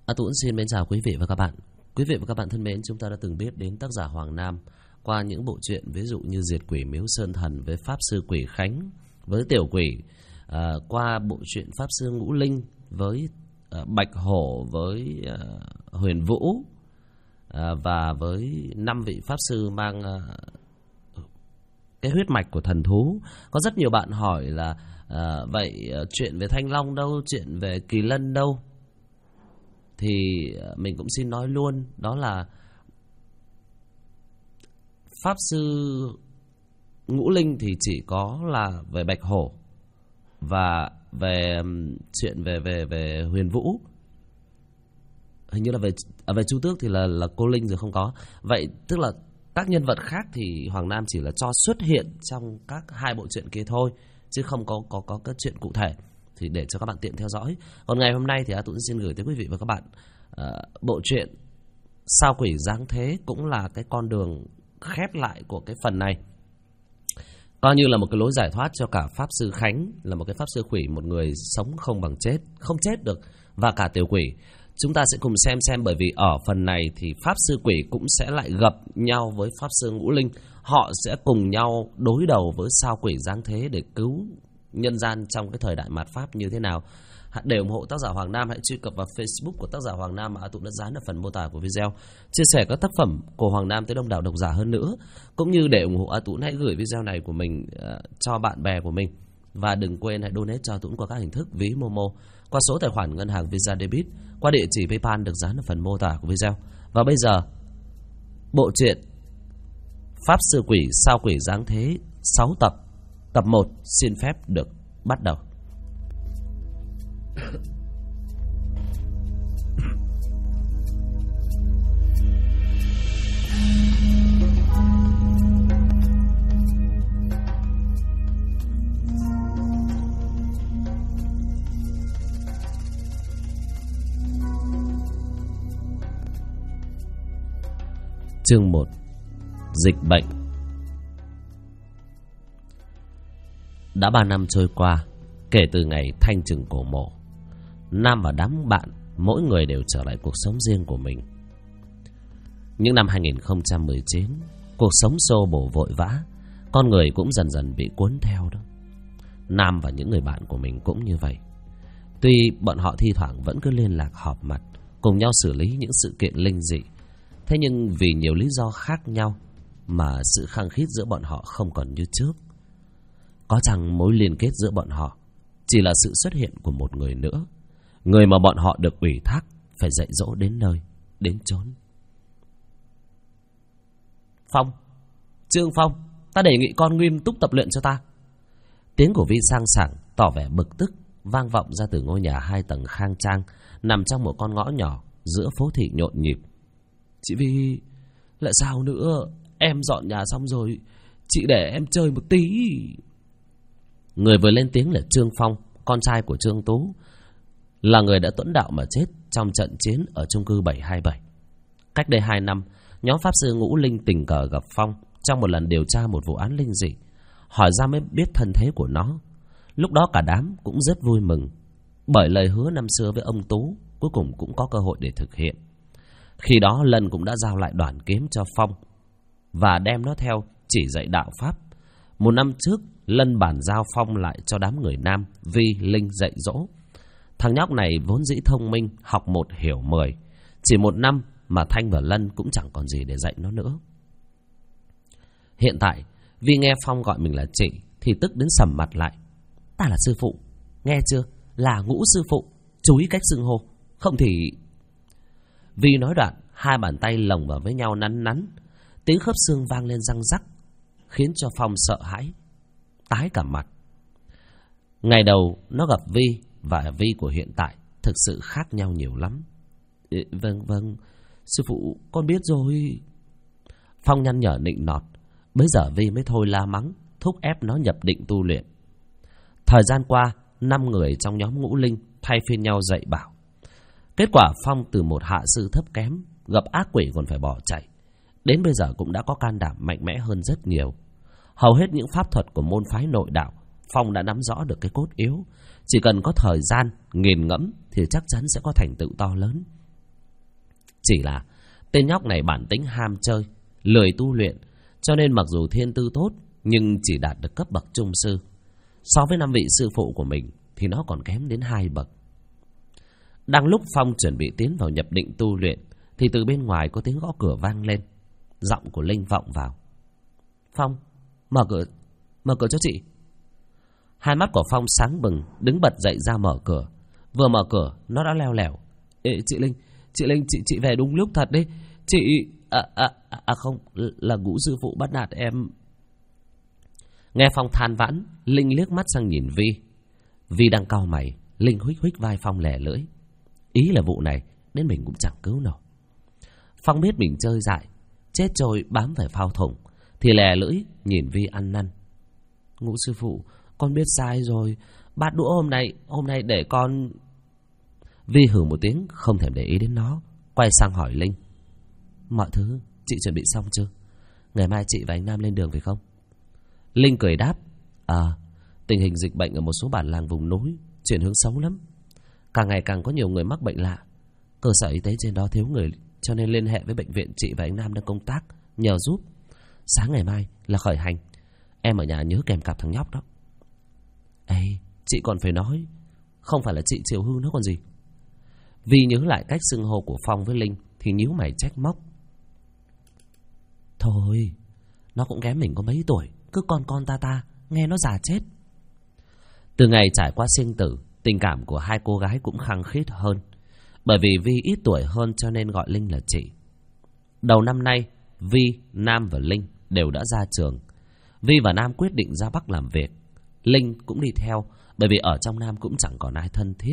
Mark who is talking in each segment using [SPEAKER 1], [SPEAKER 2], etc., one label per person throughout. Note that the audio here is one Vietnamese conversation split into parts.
[SPEAKER 1] Tuấn xin mến chào quý vị và các bạn. Quý vị và các bạn thân mến, chúng ta đã từng biết đến tác giả Hoàng Nam qua những bộ truyện ví dụ như Diệt Quỷ Miếu Sơn Thần với Pháp Sư Quỷ Khánh, với Tiểu Quỷ, qua bộ truyện Pháp Sư Ngũ Linh với Bạch Hổ, với Huyền Vũ, và với 5 vị Pháp Sư mang cái huyết mạch của thần thú. Có rất nhiều bạn hỏi là vậy chuyện về Thanh Long đâu, chuyện về Kỳ Lân đâu? Thì mình cũng xin nói luôn, đó là Pháp Sư Ngũ Linh thì chỉ có là về Bạch Hổ và về chuyện về Huyền Vũ. Hình như là về Chu Tước thì là cô Linh rồi không có. Vậy tức là các nhân vật khác thì Hoàng Nam chỉ là cho xuất hiện trong các hai bộ truyện kia thôi, chứ không có cái chuyện cụ thể, thì để cho các bạn tiện theo dõi. Còn ngày hôm nay thì Tuấn xin gửi tới quý vị và các bạn bộ truyện Sao Quỷ Giáng Thế, cũng là cái con đường khép lại của cái phần này, coi như là một cái lối giải thoát cho cả Pháp Sư Khánh, là một cái Pháp Sư Quỷ, một người sống không bằng chết, không chết được, và cả Tiểu Quỷ. Chúng ta sẽ cùng xem bởi vì ở phần này thì Pháp Sư Quỷ cũng sẽ lại gặp nhau với Pháp Sư Ngũ Linh. Họ sẽ cùng nhau đối đầu với Sao Quỷ Giáng Thế để cứu nhân gian trong cái thời đại mạt Pháp như thế nào. Để ủng hộ tác giả Hoàng Nam, hãy truy cập vào Facebook của tác giả Hoàng Nam mà Tụng đã dán ở phần mô tả của video. Chia sẻ các tác phẩm của Hoàng Nam tới đông đảo độc giả hơn nữa. Cũng như để ủng hộ Tụng, hãy gửi video này của mình cho bạn bè của mình. Và đừng quên hãy donate cho Tụng qua các hình thức ví Momo, qua số tài khoản ngân hàng Visa Debit, qua địa chỉ PayPal được dán ở phần mô tả của video. Và bây giờ, bộ truyện Pháp Sư Quỷ Sao Quỷ Giáng Thế 6 tập, tập 1 xin phép được bắt đầu. Chương 1: Dịch bệnh. Đã 3 năm trôi qua kể từ ngày thanh trừng cổ mộ. Nam và đám bạn mỗi người đều trở lại cuộc sống riêng của mình. Những năm 2019, cuộc sống xô bồ vội vã, con người cũng dần dần bị cuốn theo đó. Nam và những người bạn của mình cũng như vậy. Tuy bọn họ thi thoảng vẫn cứ liên lạc họp mặt, cùng nhau xử lý những sự kiện linh dị, thế nhưng vì nhiều lý do khác nhau mà sự khăng khít giữa bọn họ không còn như trước. Có chăng mối liên kết giữa bọn họ chỉ là sự xuất hiện của một người nữa, người mà bọn họ được ủy thác phải dạy dỗ đến nơi, đến chốn. Phong, Trương Phong, ta đề nghị con nghiêm túc tập luyện cho ta. Tiếng của Vi sang sảng tỏ vẻ bực tức vang vọng ra từ ngôi nhà 2 tầng khang trang nằm trong một con ngõ nhỏ giữa phố thị nhộn nhịp. Chị Vi, lại sao nữa? Em dọn nhà xong rồi, chị để em chơi một tí. Người vừa lên tiếng là Trương Phong, con trai của Trương Tú, là người đã tuẫn đạo mà chết trong trận chiến ở chung cư 727. Cách đây 2 năm, nhóm Pháp Sư Ngũ Linh tình cờ gặp Phong trong một lần điều tra một vụ án linh dị. Hỏi ra mới biết thân thế của nó. Lúc đó cả đám cũng rất vui mừng, bởi lời hứa năm xưa với ông Tú cuối cùng cũng có cơ hội để thực hiện. Khi đó Lân cũng đã giao lại đoạn kiếm cho Phong và đem nó theo chỉ dạy đạo pháp. 1 năm trước, Lân bàn giao Phong lại cho đám người Nam, Vi, Linh dạy dỗ. Thằng nhóc này vốn dĩ thông minh, học 1 hiểu 10. Chỉ 1 năm mà Thanh và Lân cũng chẳng còn gì để dạy nó nữa. Hiện tại, Vi nghe Phong gọi mình là chị thì tức đến sầm mặt lại. Ta là sư phụ, nghe chưa? Là Ngũ sư phụ, chú ý cách xưng hô, không thì... Vi nói đoạn, 2 bàn tay lồng vào với nhau nắn nắn. Tiếng khớp xương vang lên răng rắc, khiến cho Phong sợ hãi, tái cả mặt. Ngày đầu nó gặp Vi và Vi của hiện tại thực sự khác nhau nhiều lắm. Vâng, sư phụ, con biết rồi. Phong nhăn nhở nịnh nọt. Bây giờ Vi mới thôi la mắng, thúc ép nó nhập định tu luyện. Thời gian qua, 5 người trong nhóm Ngũ Linh thay phiên nhau dạy bảo. Kết quả Phong từ một hạ sư thấp kém, gặp ác quỷ còn phải bỏ chạy, đến bây giờ cũng đã có can đảm mạnh mẽ hơn rất nhiều. Hầu hết những pháp thuật của môn phái nội đạo, Phong đã nắm rõ được cái cốt yếu. Chỉ cần có thời gian nghiền ngẫm thì chắc chắn sẽ có thành tựu to lớn. Chỉ là tên nhóc này bản tính ham chơi, lười tu luyện, cho nên mặc dù thiên tư tốt nhưng chỉ đạt được cấp bậc trung sư. So với 5 vị sư phụ của mình thì nó còn kém đến 2 bậc. Đang lúc Phong chuẩn bị tiến vào nhập định tu luyện thì từ bên ngoài có tiếng gõ cửa vang lên. Giọng của Linh vọng vào. Phong, mở cửa cho chị. Hai mắt của Phong sáng bừng, đứng bật dậy ra mở cửa. Vừa mở cửa nó đã leo lẻo. Ê, chị Linh, chị về đúng lúc thật đấy. Chị không, là Ngũ sư phụ bắt nạt em. Nghe Phong than vãn, Linh liếc mắt sang nhìn Vi. Vi đang cau mày. Linh huých huých vai Phong lẻ lưỡi. Ý là vụ này nên mình cũng chẳng cứu nổi. Phong biết mình chơi dại, chết trôi bám phải phao thủng thì lè lưỡi nhìn Vi ăn năn. Ngũ sư phụ, con biết sai rồi. Bát đũa hôm nay để con. Vi hừ một tiếng không thèm để ý đến nó, quay sang hỏi Linh. Mọi thứ chị chuẩn bị xong chưa? Ngày mai chị và anh Nam lên đường phải không? Linh cười đáp. Tình hình dịch bệnh ở một số bản làng vùng núi chuyển hướng xấu lắm. Càng ngày càng có nhiều người mắc bệnh lạ. Cơ sở y tế trên đó thiếu người, cho nên liên hệ với bệnh viện chị và anh Nam đang công tác nhờ giúp. Sáng ngày mai là khởi hành. Em ở nhà nhớ kèm cặp thằng nhóc đó. Ê, chị còn phải nói, không phải là chị chiều hư nó còn gì. Vi nhớ lại cách xưng hô của Phong với Linh thì nhíu mày trách móc. Thôi, nó cũng kém mình có mấy tuổi, cứ con ta, nghe nó già chết. Từ ngày trải qua sinh tử, tình cảm của hai cô gái cũng khăng khít hơn. Bởi vì Vi ít tuổi hơn cho nên gọi Linh là chị. Đầu năm nay, Vi, Nam và Linh đều đã ra trường. Vi và Nam quyết định ra Bắc làm việc. Linh cũng đi theo, bởi vì ở trong Nam cũng chẳng còn ai thân thiết.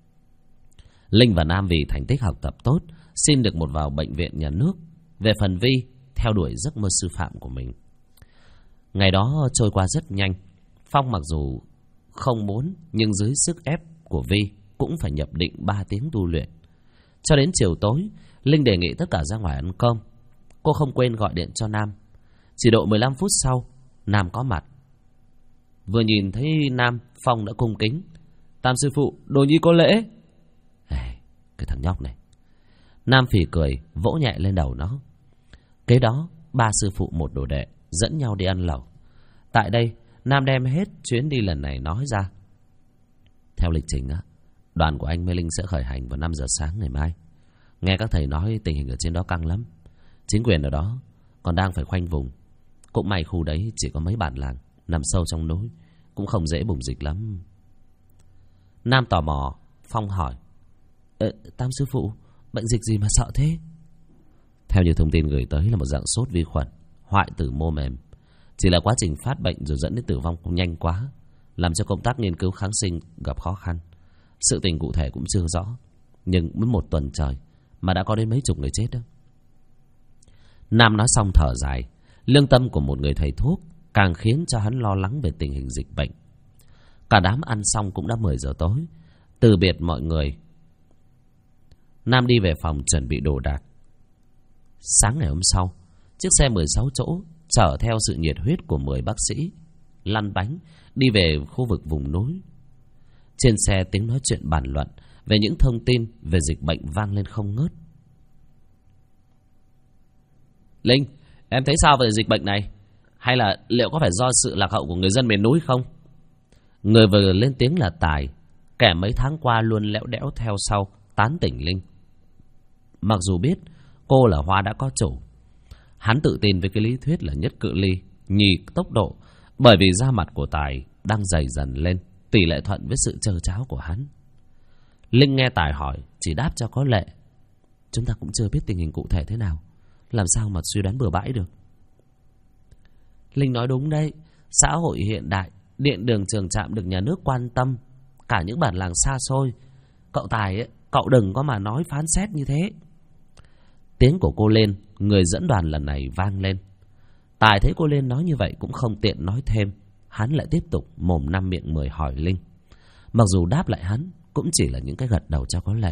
[SPEAKER 1] Linh và Nam vì thành tích học tập tốt, xin được một vào bệnh viện nhà nước. Về phần Vi, theo đuổi giấc mơ sư phạm của mình. Ngày đó trôi qua rất nhanh. Phong mặc dù không muốn, nhưng dưới sức ép của Vi cũng phải nhập định 3 tiếng tu luyện. Cho đến chiều tối, Linh đề nghị tất cả ra ngoài ăn cơm. Cô không quên gọi điện cho Nam. Chỉ độ 15 phút sau, Nam có mặt. Vừa nhìn thấy Nam, Phong đã cung kính. Tam sư phụ, đồ nhi có lễ. Cái thằng nhóc này. Nam phì cười, vỗ nhẹ lên đầu nó. Kế đó, 3 sư phụ một đồ đệ dẫn nhau đi ăn lẩu. Tại đây, Nam đem hết chuyến đi lần này nói ra. Theo lịch trình á, đoàn của anh với Linh sẽ khởi hành vào 5 giờ sáng ngày mai. Nghe các thầy nói tình hình ở trên đó căng lắm. Chính quyền ở đó còn đang phải khoanh vùng. Cũng may khu đấy chỉ có mấy bản làng nằm sâu trong núi, cũng không dễ bùng dịch lắm. Nam tò mò. Phong hỏi. Tam sư phụ, bệnh dịch gì mà sợ thế? Theo như thông tin gửi tới là một dạng sốt vi khuẩn, hoại tử mô mềm. Chỉ là quá trình phát bệnh rồi dẫn đến tử vong cũng nhanh quá, làm cho công tác nghiên cứu kháng sinh gặp khó khăn. Sự tình cụ thể cũng chưa rõ, nhưng mới 1 tuần trời mà đã có đến mấy chục người chết đó. Nam nói xong thở dài. Lương tâm của một người thầy thuốc càng khiến cho hắn lo lắng về tình hình dịch bệnh. Cả đám ăn xong cũng đã 10 giờ tối. Từ biệt mọi người, Nam đi về phòng chuẩn bị đồ đạc. Sáng ngày hôm sau, chiếc xe 16 chỗ chở theo sự nhiệt huyết của 10 bác sĩ lăn bánh đi về khu vực vùng núi. Trên xe tiếng nói chuyện bàn luận về những thông tin về dịch bệnh vang lên không ngớt. Linh, em thấy sao về dịch bệnh này? Hay là liệu có phải do sự lạc hậu của người dân miền núi không? Người vừa lên tiếng là Tài, kẻ mấy tháng qua luôn lẽo đẽo theo sau tán tỉnh Linh. Mặc dù biết cô là hoa đã có chủ, hắn tự tin với cái lý thuyết là nhất cự ly, nhì tốc độ, bởi vì da mặt của Tài đang dày dần lên, tỷ lệ thuận với sự trơ tráo của hắn. Linh nghe Tài hỏi, chỉ đáp cho có lệ. Chúng ta cũng chưa biết tình hình cụ thể thế nào, làm sao mà suy đoán bừa bãi được. Linh nói đúng đấy, xã hội hiện đại, điện đường trường trạm được nhà nước quan tâm, cả những bản làng xa xôi. Cậu Tài ấy, cậu đừng có mà nói phán xét như thế. Tiếng của cô Lên, người dẫn đoàn lần này vang lên. Tài thấy cô Lên nói như vậy cũng không tiện nói thêm. Hắn lại tiếp tục mồm 5 miệng 10 hỏi Linh. Mặc dù đáp lại hắn cũng chỉ là những cái gật đầu cho có lệ.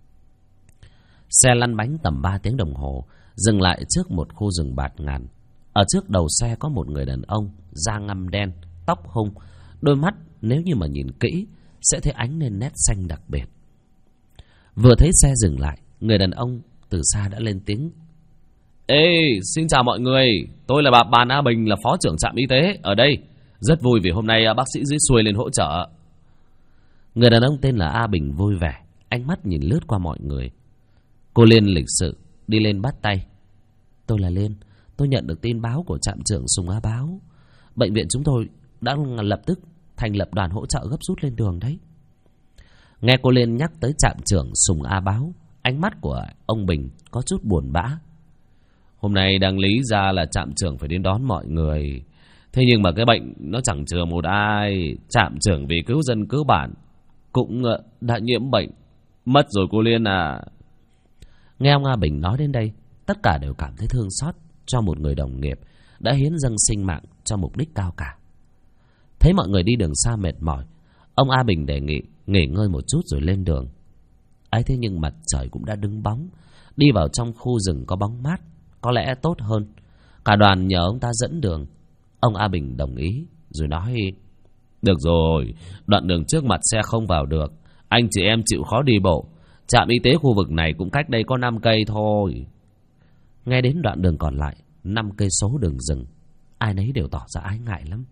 [SPEAKER 1] Xe lăn bánh tầm 3 tiếng đồng hồ, dừng lại trước một khu rừng bạt ngàn. Ở trước đầu xe có một người đàn ông, da ngăm đen, tóc hung, đôi mắt nếu như mà nhìn kỹ sẽ thấy ánh lên nét xanh đặc biệt. Vừa thấy xe dừng lại, người đàn ông từ xa đã lên tiếng.
[SPEAKER 2] Ê, xin chào mọi người. Tôi là bạn A Bình, là phó trưởng trạm y tế ở đây. Rất vui vì hôm nay bác sĩ dưới xuôi lên hỗ trợ.
[SPEAKER 1] Người đàn ông tên là A Bình vui vẻ, ánh mắt nhìn lướt qua mọi người. Cô Liên lịch sự đi lên bắt tay. Tôi là Liên, tôi nhận được tin báo của trạm trưởng Sùng A Báo. Bệnh viện chúng tôi đã lập tức thành lập đoàn hỗ trợ gấp rút lên đường đấy. Nghe cô Liên nhắc tới trạm trưởng Sùng A Báo, ánh mắt của ông Bình có chút buồn bã.
[SPEAKER 2] Hôm nay đáng lý ra là trạm trưởng phải đến đón mọi người. Thế nhưng mà cái bệnh nó chẳng chừa một ai. Trạm trưởng vì cứu dân cứu bản cũng đã nhiễm bệnh. Mất rồi cô Liên à.
[SPEAKER 1] Nghe ông A Bình nói đến đây, tất cả đều cảm thấy thương xót cho một người đồng nghiệp đã hiến dâng sinh mạng cho mục đích cao cả. Thấy mọi người đi đường xa mệt mỏi, ông A Bình đề nghị nghỉ ngơi một chút rồi lên đường. Ấy thế nhưng mặt trời cũng đã đứng bóng, đi vào trong khu rừng có bóng mát có lẽ tốt hơn. Cả đoàn nhờ ông ta dẫn đường. Ông A Bình đồng ý rồi nói:
[SPEAKER 2] Được rồi, đoạn đường trước mặt xe không vào được, anh chị em chịu khó đi bộ. Trạm y tế khu vực này cũng cách đây có 5 cây thôi.
[SPEAKER 1] Nghe đến đoạn đường còn lại 5 cây số đường rừng, ai nấy đều tỏ ra ái ngại lắm.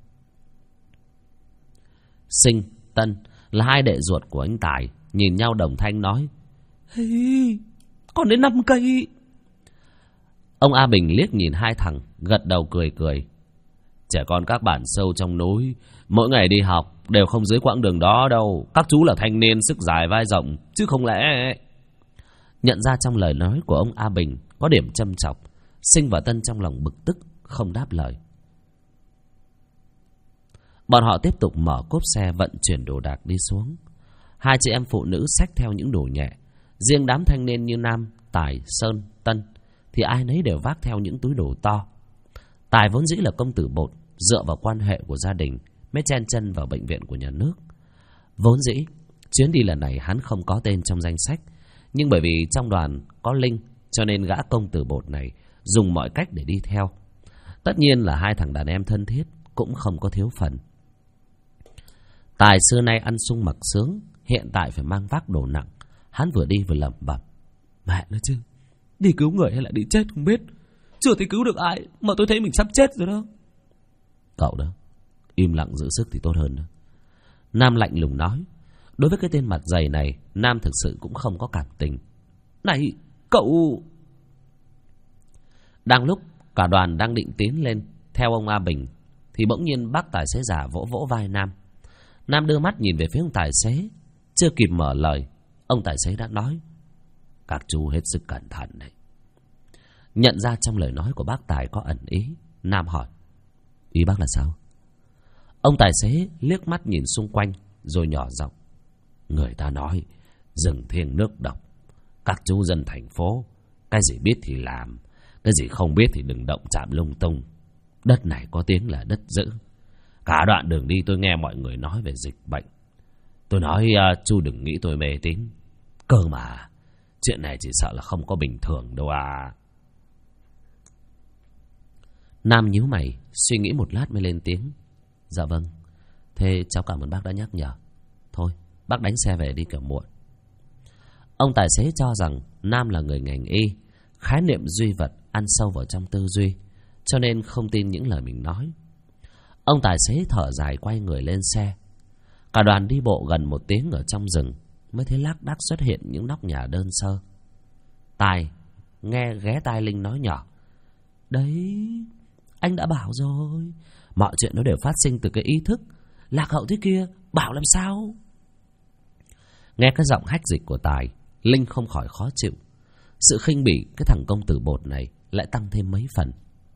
[SPEAKER 1] Sinh, Tân là hai đệ ruột của anh Tài, nhìn nhau đồng thanh nói:
[SPEAKER 3] Hey, còn đến 5 cây.
[SPEAKER 1] Ông A Bình liếc nhìn hai thằng, gật đầu cười cười.
[SPEAKER 2] Trẻ con các bản sâu trong núi, mỗi ngày đi học đều không dưới quãng đường đó đâu. Các chú là thanh niên sức dài vai rộng, chứ không lẽ...
[SPEAKER 1] Nhận ra trong lời nói của ông A Bình có điểm châm chọc, Sinh và Tân trong lòng bực tức, không đáp lời. Bọn họ tiếp tục mở cốp xe vận chuyển đồ đạc đi xuống. Hai chị em phụ nữ xách theo những đồ nhẹ. Riêng đám thanh niên như Nam, Tài, Sơn, Tân thì ai nấy đều vác theo những túi đồ to. Tài vốn dĩ là công tử bột, dựa vào quan hệ của gia đình mới chen chân vào bệnh viện của nhà nước. Vốn dĩ chuyến đi lần này hắn không có tên trong danh sách, nhưng bởi vì trong đoàn có Linh cho nên gã công tử bột này dùng mọi cách để đi theo. Tất nhiên là hai thằng đàn em thân thiết cũng không có thiếu phần. Tài xưa nay ăn sung mặc sướng, hiện tại phải mang vác đồ nặng. Hắn vừa đi vừa lẩm bẩm:
[SPEAKER 3] Mẹ nói chứ, đi cứu người hay là đi chết không biết. Chưa thấy cứu được ai mà tôi thấy mình sắp chết rồi đó.
[SPEAKER 1] Cậu đó, im lặng giữ sức thì tốt hơn đó. Nam lạnh lùng nói. Đối với cái tên mặt dày này, Nam thực sự cũng không có cảm tình.
[SPEAKER 3] Này, cậu...
[SPEAKER 1] Đang lúc cả đoàn đang định tiến lên theo ông A Bình thì bỗng nhiên bác tài xế già vỗ vỗ vai Nam. Nam đưa mắt nhìn về phía ông tài xế. Chưa kịp mở lời, ông tài xế đã nói: Các chú hết sức cẩn thận đấy. Nhận ra trong lời nói của bác Tài có ẩn ý, Nam hỏi: Ý bác là sao? Ông tài xế liếc mắt nhìn xung quanh rồi nhỏ giọng: Người ta nói rừng thiêng nước độc. Các chú dân thành phố, cái gì biết thì làm, cái gì không biết thì đừng động chạm lung tung. Đất này có tiếng là đất dữ. Cả đoạn đường đi tôi nghe mọi người nói về dịch bệnh. Tôi nói chú đừng nghĩ tôi mê tín. Cơ mà chuyện này chỉ sợ là không có bình thường đâu à. Nam nhíu mày, suy nghĩ một lát mới lên tiếng: Dạ vâng, thế cháu cảm ơn bác đã nhắc nhở. Thôi, bác đánh xe về đi kiểu muộn. Ông tài xế cho rằng Nam là người ngành y, khái niệm duy vật ăn sâu vào trong tư duy, cho nên không tin những lời mình nói. Ông tài xế thở dài quay người lên xe. Cả đoàn đi bộ gần 1 tiếng ở trong rừng mới thấy lác đác xuất hiện những nóc nhà đơn sơ. Tài nghe ghé tai Linh nói nhỏ: Đấy, anh đã bảo rồi, mọi chuyện nó đều phát sinh từ cái ý thức lạc hậu thế kia, bảo làm sao. Nghe cái giọng hách dịch của Tài, Linh không khỏi khó chịu. Sự khinh bỉ cái thằng công tử bột này lại tăng thêm mấy phần.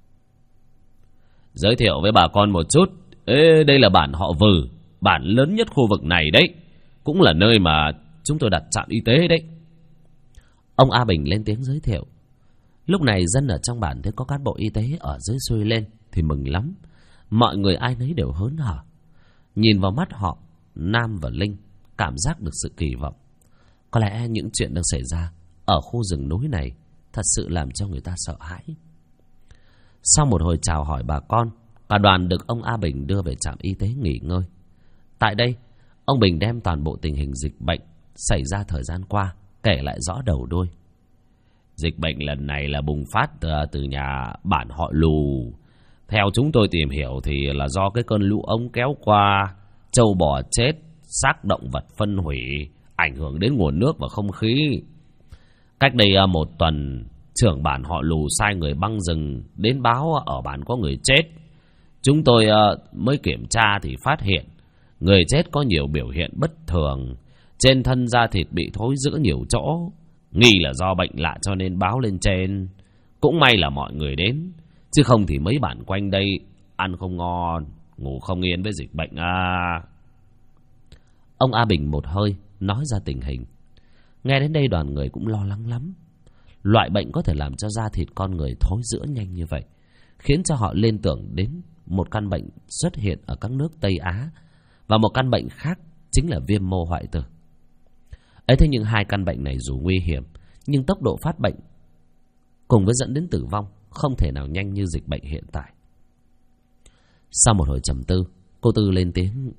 [SPEAKER 2] Giới thiệu với bà con một chút. Ê, đây là bản họ Vừ, bản lớn nhất khu vực này đấy, cũng là nơi mà chúng tôi đặt trạm y tế đấy.
[SPEAKER 1] Ông A Bình lên tiếng giới thiệu. Lúc này dân ở trong bản thấy có cán bộ y tế ở dưới xuôi lên thì mừng lắm. Mọi người ai nấy đều hớn hở. Nhìn vào mắt họ, Nam và Linh cảm giác được sự kỳ vọng. Có lẽ những chuyện đang xảy ra ở khu rừng núi này thật sự làm cho người ta sợ hãi. Sau một hồi chào hỏi bà con, cả đoàn được ông A Bình đưa về trạm y tế nghỉ ngơi. Tại đây, ông Bình đem toàn bộ tình hình dịch bệnh xảy ra thời gian qua kể lại rõ đầu đuôi.
[SPEAKER 2] Dịch bệnh lần này là bùng phát từ nhà bản họ Lù. Theo chúng tôi tìm hiểu thì là do cái cơn lũ ống kéo qua, trâu bò chết, xác động vật phân hủy, ảnh hưởng đến nguồn nước và không khí. Cách đây 1 tuần, trưởng bản họ Lù sai người băng rừng đến báo ở bản có người chết. Chúng tôi mới kiểm tra thì phát hiện người chết có nhiều biểu hiện bất thường, trên thân da thịt bị thối rữa nhiều chỗ, nghi là do bệnh lạ cho nên báo lên trên. Cũng may là mọi người đến, chứ không thì mấy bản quanh đây ăn không ngon, ngủ không yên với dịch bệnh à.
[SPEAKER 1] Ông A Bình một hơi nói ra tình hình. Nghe đến đây đoàn người cũng lo lắng lắm. Loại bệnh có thể làm cho da thịt con người thối rữa nhanh như vậy, khiến cho họ liên tưởng đến một căn bệnh xuất hiện ở các nước Tây Á, và một căn bệnh khác chính là viêm mô hoại tử. Ấy thế nhưng 2 căn bệnh này dù nguy hiểm, nhưng tốc độ phát bệnh cùng với dẫn đến tử vong không thể nào nhanh như dịch bệnh hiện tại. Sau một hồi trầm tư, cô Tư lên tiếng.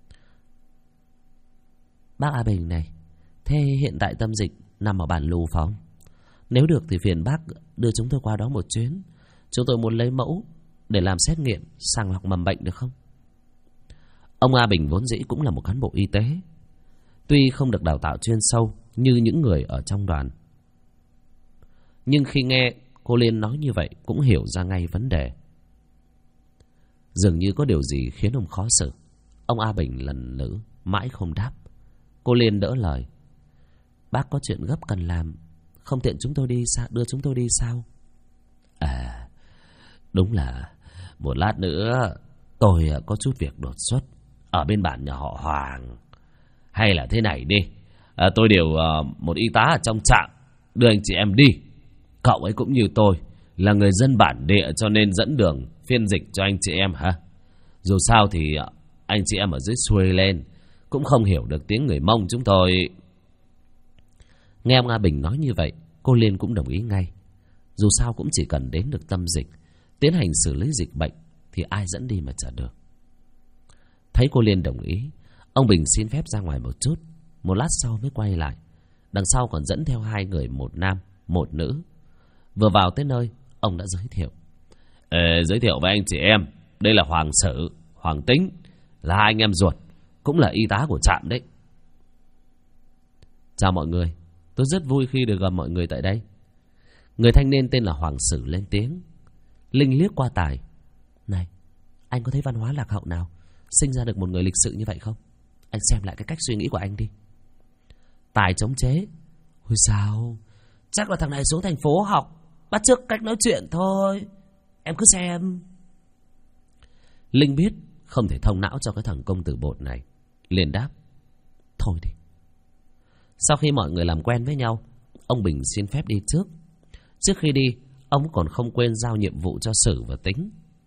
[SPEAKER 1] Bác A Bình này, thế hiện tại tâm dịch nằm ở bản Lù phải không? Nếu được thì phiền bác đưa chúng tôi qua đó một chuyến. Chúng tôi muốn lấy mẫu để làm xét nghiệm sàng lọc mầm bệnh được không? Ông A Bình vốn dĩ cũng là một cán bộ y tế, tuy không được đào tạo chuyên sâu như những người ở trong đoàn, nhưng khi nghe cô Liên nói như vậy cũng hiểu ra ngay vấn đề. Dường như có điều gì khiến ông khó xử. Ông A Bình lần nữa mãi không đáp. Cô Liên đỡ lời. Bác có chuyện gấp cần làm, không tiện chúng tôi đi sao, đưa chúng tôi đi sao?
[SPEAKER 2] À, đúng là một lát nữa tôi có chút việc đột xuất ở bên bản nhà họ Hoàng. Hay là thế này đi, tôi điều một y tá ở trong trạm đưa anh chị em đi. Cậu ấy cũng như tôi là người dân bản địa, cho nên dẫn đường phiên dịch cho anh chị em hả? Dù sao thì anh chị em ở dưới xuôi lên cũng không hiểu được tiếng người Mông chúng tôi.
[SPEAKER 1] Nghe ông A Bình nói như vậy, cô Liên cũng đồng ý ngay. Dù sao cũng chỉ cần đến được tâm dịch, tiến hành xử lý dịch bệnh thì ai dẫn đi mà chả được. Thấy cô Liên đồng ý, ông Bình xin phép ra ngoài một chút. Một lát sau mới quay lại. Đằng sau còn dẫn theo 2 người, một nam, một nữ. Vừa vào tới nơi, ông đã giới thiệu.
[SPEAKER 2] Giới thiệu với anh chị em, đây là Hoàng Sử, Hoàng Tính, là 2 anh em ruột, cũng là y tá của trạm đấy.
[SPEAKER 1] Chào mọi người, tôi rất vui khi được gặp mọi người tại đây. Người thanh niên tên là Hoàng Sử lên tiếng. Linh liếc qua Tài. Này, anh có thấy văn hóa lạc hậu nào sinh ra được một người lịch sự như vậy không? Anh xem lại cái cách suy nghĩ của anh đi. Tài chống chế. Ôi sao? Chắc là thằng này xuống thành phố học, bắt chước cách nói chuyện thôi. Em cứ xem. Linh biết không thể thông não cho cái thằng công tử bột này, liền đáp. Thôi đi. Sau khi mọi người làm quen với nhau, ông Bình xin phép đi trước. Trước khi đi, ông còn không quên giao nhiệm vụ cho Sử và Tính.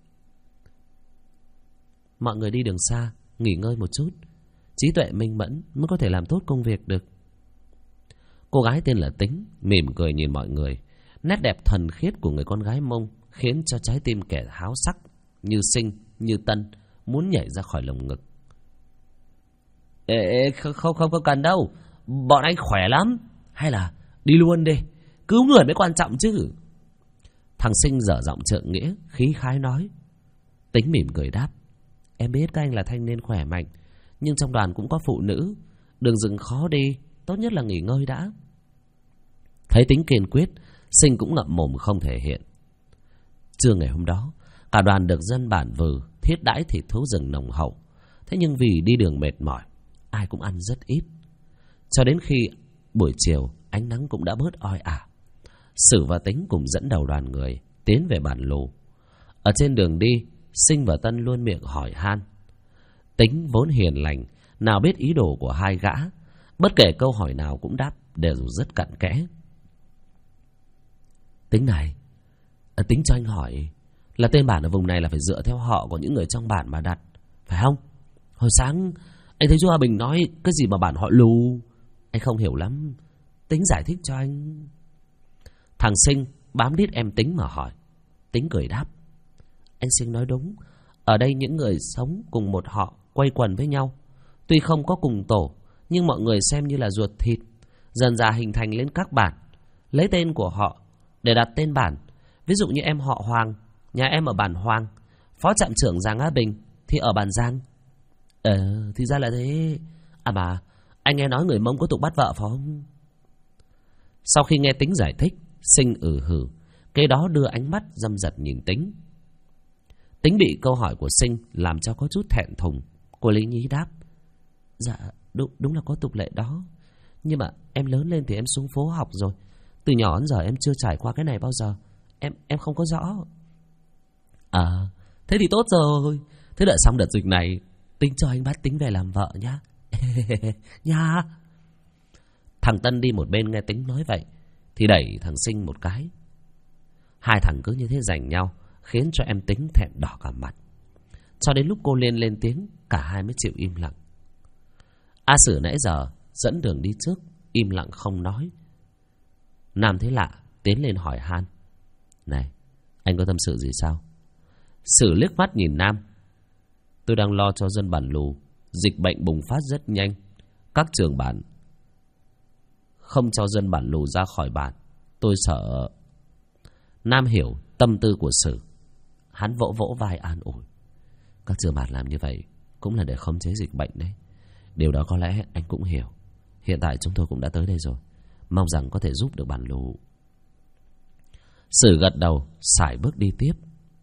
[SPEAKER 1] Mọi người đi đường xa, nghỉ ngơi một chút, trí tuệ minh mẫn mới có thể làm tốt công việc được. Cô gái tên là Tính mỉm cười nhìn mọi người. Nét đẹp thuần khiết của người con gái Mông khiến cho trái tim kẻ háo sắc như Sinh, như Tân muốn nhảy ra khỏi lồng ngực. Không cần đâu, bọn anh khỏe lắm. Hay là đi luôn đi, cứu người mới quan trọng chứ. Thằng Sinh dở giọng trượng nghĩa, khí khái nói. Tính mỉm cười đáp. Em biết các anh là thanh niên khỏe mạnh, nhưng trong đoàn cũng có phụ nữ, đường rừng khó đi, tốt nhất là nghỉ ngơi đã. Thấy Tính kiên quyết, Sinh cũng ngậm mồm không thể hiện. Trưa ngày hôm đó, cả đoàn được dân bản Vừ thiết đãi thịt thú rừng nồng hậu. Thế nhưng vì đi đường mệt mỏi, ai cũng ăn rất ít. Cho đến khi buổi chiều, ánh nắng cũng đã bớt oi ả. Sử và Tính cùng dẫn đầu đoàn người tiến về bản Lù. Ở trên đường đi, Sinh và Tân luôn miệng hỏi han. Tính vốn hiền lành, nào biết ý đồ của 2 gã, bất kể câu hỏi nào cũng đáp đều rất cặn kẽ. Tính này, Tính cho anh hỏi, là tên bản ở vùng này là phải dựa theo họ của những người trong bản mà đặt, phải không? Hồi sáng anh thấy chú Hòa Bình nói cái gì mà bản họ Lù, anh không hiểu lắm, Tính giải thích cho anh. Thằng Sinh bám đít em Tính mà hỏi. Tính cười đáp. Anh Sinh nói đúng, ở đây những người sống cùng một họ quây quần với nhau, tuy không có cùng tổ, nhưng mọi người xem như là ruột thịt, dần dà hình thành lên các bản, lấy tên của họ để đặt tên bản. Ví dụ như em họ Hoàng, nhà em ở bản Hoàng, phó trạm trưởng Giàng Á Bình thì ở bản Giang. Thì ra là thế. À mà, anh nghe nói người Mông có tục bắt vợ phải không? Sau khi nghe Tính giải thích, Sinh hử, kế đó đưa ánh mắt dâm dật nhìn Tính. Tính bị câu hỏi của Sinh làm cho có chút thẹn thùng. Cô lý nhí đáp: Dạ, đúng là có tục lệ đó. Nhưng mà em lớn lên thì em xuống phố học rồi. Từ nhỏ đến giờ em chưa trải qua cái này bao giờ. Em không có rõ. Thế thì tốt rồi. Thế đợi xong đợt dịch này, Tính cho anh bắt Tính về làm vợ nhá. Nha. Thằng Tân đi một bên nghe Tính nói vậy thì đẩy thằng Sinh một cái. Hai thằng cứ như thế giành nhau, khiến cho em Tính thẹn đỏ cả mặt. Cho đến lúc cô Liên lên tiếng, cả hai mới chịu im lặng. A Sử nãy giờ dẫn đường đi trước, im lặng không nói. Nam thấy lạ, tiến lên hỏi han: Này, anh có tâm sự gì sao? Sử liếc mắt nhìn Nam: Tôi đang lo cho dân bản Lù. Dịch bệnh bùng phát rất nhanh. Các trường bản không cho dân bản Lù ra khỏi bản. Tôi sợ. Nam hiểu tâm tư của Sử. Hắn vỗ vỗ vai an ủi: Các trường bản làm như vậy cũng là để khống chế dịch bệnh đấy. Điều đó có lẽ anh cũng hiểu. Hiện tại chúng tôi cũng đã tới đây rồi, mong rằng có thể giúp được bản Lù. Sử gật đầu, sải bước đi tiếp.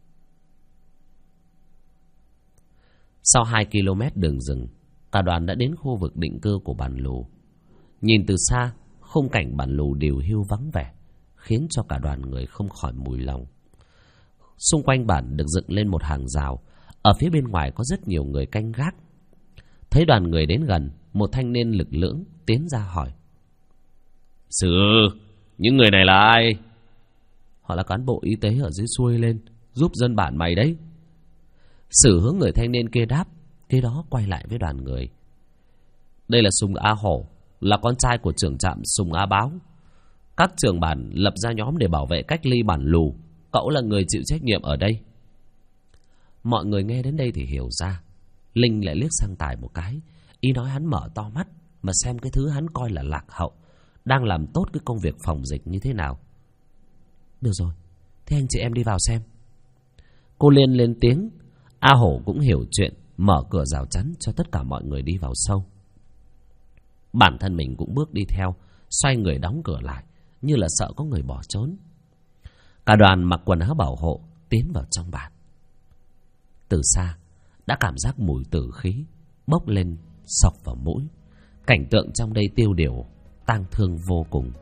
[SPEAKER 1] Sau 2 km đường rừng, cả đoàn đã đến khu vực định cư của bản Lù. Nhìn từ xa, khung cảnh bản Lù điều hưu vắng vẻ, khiến cho cả đoàn người không khỏi mùi lòng. Xung quanh bản được dựng lên một hàng rào. Ở phía bên ngoài có rất nhiều người canh gác. Thấy đoàn người đến gần, một thanh niên lực lưỡng tiến ra hỏi: Sử, những người này là ai? Họ là cán bộ y tế ở dưới xuôi lên, giúp dân bản mày đấy. Sử hướng người thanh niên kia đáp, kế đó quay lại với đoàn người: Đây là Sùng A Hổ, là con trai của trưởng trạm Sùng A Báo. Các trưởng bản lập ra nhóm để bảo vệ cách ly bản Lù. Cậu là người chịu trách nhiệm ở đây. Mọi người nghe đến đây thì hiểu ra. Linh lại liếc sang Tài một cái, ý nói hắn mở to mắt mà xem cái thứ hắn coi là lạc hậu đang làm tốt cái công việc phòng dịch như thế nào. Được rồi, thế anh chị em đi vào xem. Cô Liên lên tiếng. A Hổ cũng hiểu chuyện, mở cửa rào chắn cho tất cả mọi người đi vào sâu. Bản thân mình cũng bước đi theo, xoay người đóng cửa lại, như là sợ có người bỏ trốn. Cả đoàn mặc quần áo bảo hộ tiến vào trong bản. Từ xa đã cảm giác mùi tử khí bốc lên xộc vào mũi. Cảnh tượng trong đây tiêu điều, tang thương vô cùng.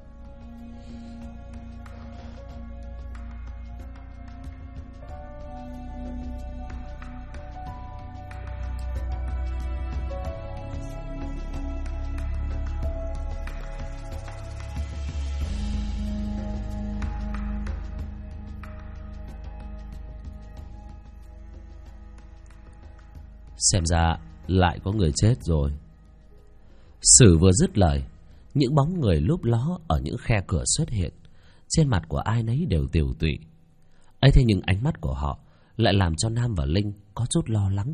[SPEAKER 1] Xem ra lại có người chết rồi. Sử vừa dứt lời, những bóng người lúp ló ở những khe cửa xuất hiện. Trên mặt của ai nấy đều tiều tụy. ấy thế nhưng ánh mắt của họ lại làm cho Nam và Linh có chút lo lắng.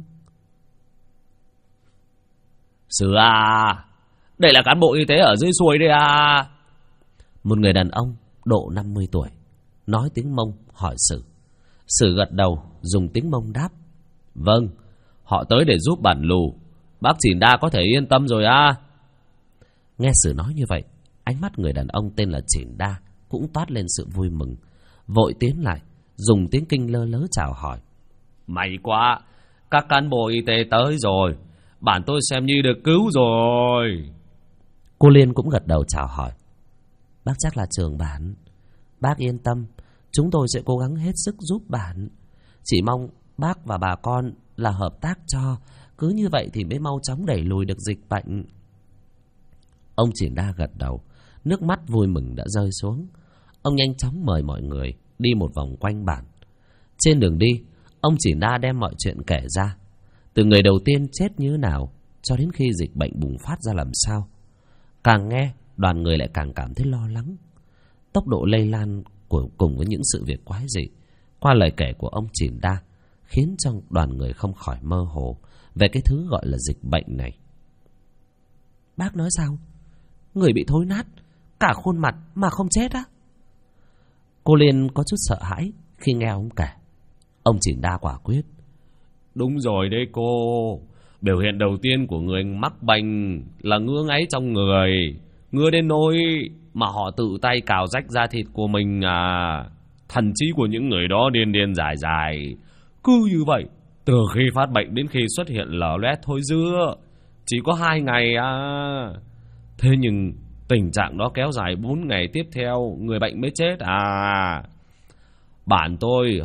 [SPEAKER 1] Sử à, đây là cán bộ y tế ở dưới xuôi đây à? Một người đàn ông độ 50 tuổi nói tiếng Mông hỏi Sử. Sử gật đầu dùng tiếng Mông đáp: Vâng, họ tới để giúp bản Lù. Bác Chỉn Đa có thể yên tâm rồi à? Nghe Sử nói như vậy, ánh mắt người đàn ông tên là Chỉn Đa cũng toát lên sự vui mừng, vội tiến lại dùng tiếng Kinh lơ lớ chào hỏi: May quá, các cán bộ y tế tới rồi, bản tôi xem như được cứu rồi. Cô Liên cũng gật đầu chào hỏi: Bác chắc là trưởng bản. Bác yên tâm, chúng tôi sẽ cố gắng hết sức giúp bản. Chỉ mong bác và bà con là hợp tác cho, cứ như vậy thì mới mau chóng đẩy lùi được dịch bệnh. Ông Chỉn Đa gật đầu, nước mắt vui mừng đã rơi xuống. Ông nhanh chóng mời mọi người đi một vòng quanh bản. Trên đường đi, ông Chỉn Đa đem mọi chuyện kể ra, từ người đầu tiên chết như thế nào cho đến khi dịch bệnh bùng phát ra làm sao. Càng nghe, đoàn người lại càng cảm thấy lo lắng. Tốc độ lây lan cùng với những sự việc quái dị qua lời kể của ông Chỉn Đa khiến cho đoàn người không khỏi mơ hồ về cái thứ gọi là dịch bệnh này. Bác nói sao? Người bị thối nát cả khuôn mặt mà không chết á? Cô Liên có chút sợ hãi khi nghe ông kể. Ông Chỉnh Đa quả quyết.
[SPEAKER 2] Đúng rồi đấy cô. Biểu hiện đầu tiên của người mắc bệnh là ngứa ngáy trong người. Ngứa đến nỗi mà họ tự tay cào rách da thịt của mình à. Thần trí của những người đó điên điên dài dài. Cứ như vậy, từ khi phát bệnh đến khi xuất hiện lở loét thôi dưa, chỉ có 2 ngày à. Thế nhưng tình trạng đó kéo dài 4 ngày tiếp theo, người bệnh mới chết à. Bản tôi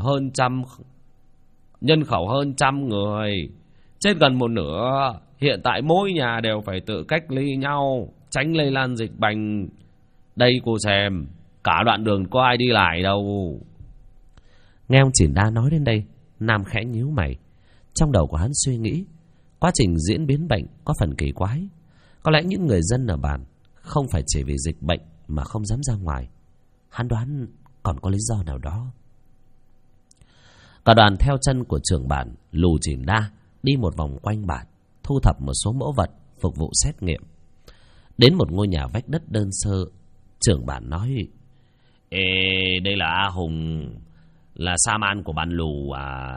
[SPEAKER 2] nhân khẩu hơn 100 người, chết gần một nửa. Hiện tại mỗi nhà đều phải tự cách ly nhau, tránh lây lan dịch bệnh. Đây cô xem, cả đoạn đường có ai đi lại đâu.
[SPEAKER 1] Nghe ông Chỉnh Đa nói đến đây, Nam khẽ nhíu mày. Trong đầu của hắn suy nghĩ, quá trình diễn biến bệnh có phần kỳ quái. Có lẽ những người dân ở bản không phải chỉ vì dịch bệnh mà không dám ra ngoài. Hắn đoán còn có lý do nào đó. Cả đoàn theo chân của trưởng bản Lù Chỉnh Đa đi một vòng quanh bản, thu thập một số mẫu vật phục vụ xét nghiệm. Đến một ngôi nhà vách đất đơn sơ, trưởng bản nói:
[SPEAKER 2] Ê, đây là A Hùng, là sa man của bản Lù à.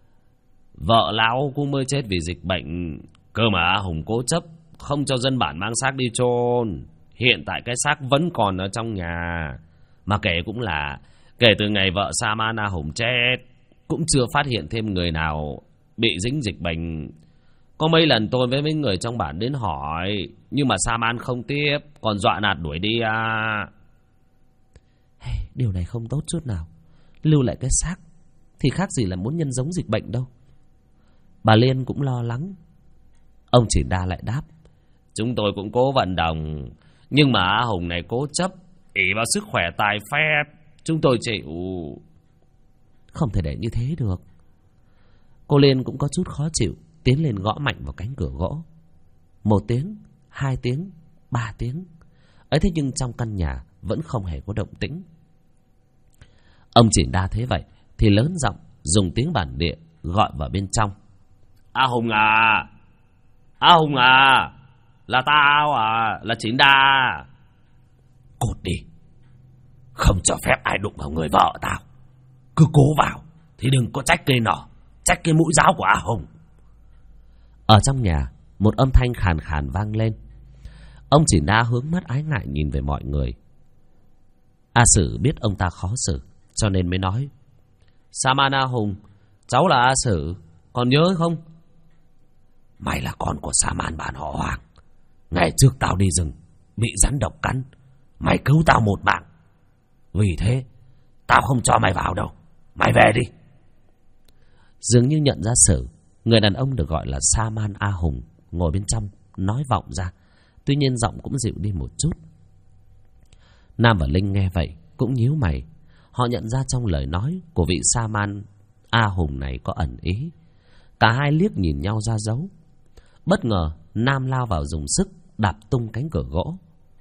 [SPEAKER 2] Vợ lão cũng mới chết vì dịch bệnh, cơ mà A Hùng cố chấp không cho dân bản mang xác đi chôn. Hiện tại cái xác vẫn còn ở trong nhà. Mà kể cũng là, kể từ ngày vợ sa man A Hùng chết, cũng chưa phát hiện thêm người nào bị dính dịch bệnh. Có mấy lần tôi với mấy người trong bản đến hỏi, nhưng mà sa man không tiếp, còn dọa nạt đuổi đi à.
[SPEAKER 1] Điều này không tốt chút nào. Lưu lại cái xác thì khác gì là muốn nhân giống dịch bệnh đâu. Bà Liên cũng lo lắng. Ông Chỉnh Đa lại đáp:
[SPEAKER 2] Chúng tôi cũng cố vận động, nhưng mà A Hùng này cố chấp, ỷ vào sức khỏe tài phép. Chúng tôi chịu.
[SPEAKER 1] Không thể để như thế được. Cô Liên cũng có chút khó chịu, tiến lên gõ mạnh vào cánh cửa gỗ. 1 tiếng, 2 tiếng, 3 tiếng. Ấy thế nhưng trong căn nhà vẫn không hề có động tĩnh. Ông Chỉnh Đa thế vậy thì lớn giọng dùng tiếng bản địa gọi vào bên trong:
[SPEAKER 2] A Hùng à, A Hùng à, là tao à, là Chỉnh Đa.
[SPEAKER 3] Cút đi, không cho phép ai đụng vào người vợ tao. Cứ cố vào thì đừng có trách cây nỏ, trách cái mũi giáo của A Hùng.
[SPEAKER 1] Ở trong nhà, một âm thanh khàn khàn vang lên. Ông Chỉnh Đa hướng mắt ái ngại nhìn về mọi người. A Sử biết ông ta khó xử, cho nên mới nói:
[SPEAKER 2] Sa man A Hùng, cháu là A Sử, còn nhớ không?
[SPEAKER 3] Mày là con của sa man bản họ Hoàng. Ngày trước tao đi rừng, bị rắn độc cắn, mày cứu tao một mạng. Vì thế tao không cho mày vào đâu, mày về đi.
[SPEAKER 1] Dường như nhận ra Sử, người đàn ông được gọi là Sa Man A Hùng ngồi bên trong nói vọng ra. Tuy nhiên giọng cũng dịu đi một chút. Nam và Linh nghe vậy cũng nhíu mày. Họ nhận ra trong lời nói của vị Sa Man A Hùng này có ẩn ý. Cả hai liếc nhìn nhau ra dấu. Bất ngờ Nam lao vào dùng sức đạp tung cánh cửa gỗ.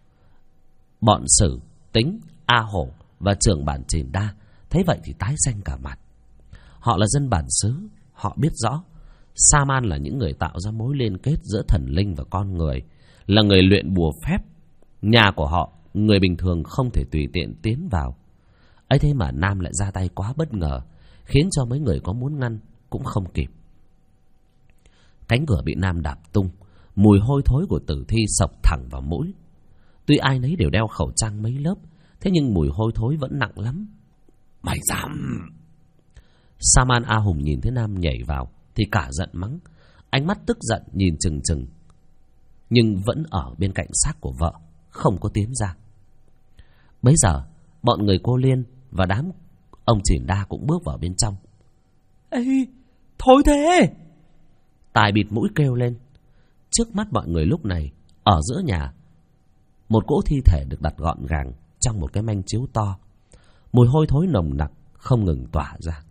[SPEAKER 1] Bọn Sử, Tính, A Hổ và trưởng bản Chỉnh Đa thấy vậy thì tái xanh cả mặt. Họ là dân bản xứ, họ biết rõ Sa Man là những người tạo ra mối liên kết giữa thần linh và con người, là người luyện bùa phép. Nhà của họ, người bình thường không thể tùy tiện tiến vào. Ấy thế mà Nam lại ra tay quá bất ngờ, khiến cho mấy người có muốn ngăn cũng không kịp. Cánh cửa bị Nam đạp tung, mùi hôi thối của tử thi xộc thẳng vào mũi. Tuy ai nấy đều đeo khẩu trang mấy lớp, thế nhưng mùi hôi thối vẫn nặng lắm.
[SPEAKER 3] Mày dám!
[SPEAKER 1] Sa Man A Hùng nhìn thấy Nam nhảy vào thì cả giận mắng, ánh mắt tức giận nhìn chừng chừng, nhưng vẫn ở bên cạnh xác của vợ, không có tiến ra. Bấy giờ bọn người cô Liên và đám ông Chỉnh Đa cũng bước vào bên trong.
[SPEAKER 3] Ê, thôi thế!
[SPEAKER 1] Tài bịt mũi kêu lên. Trước mắt mọi người lúc này, ở giữa nhà, một cỗ thi thể được đặt gọn gàng trong một cái manh chiếu to. Mùi hôi thối nồng nặc không ngừng tỏa ra.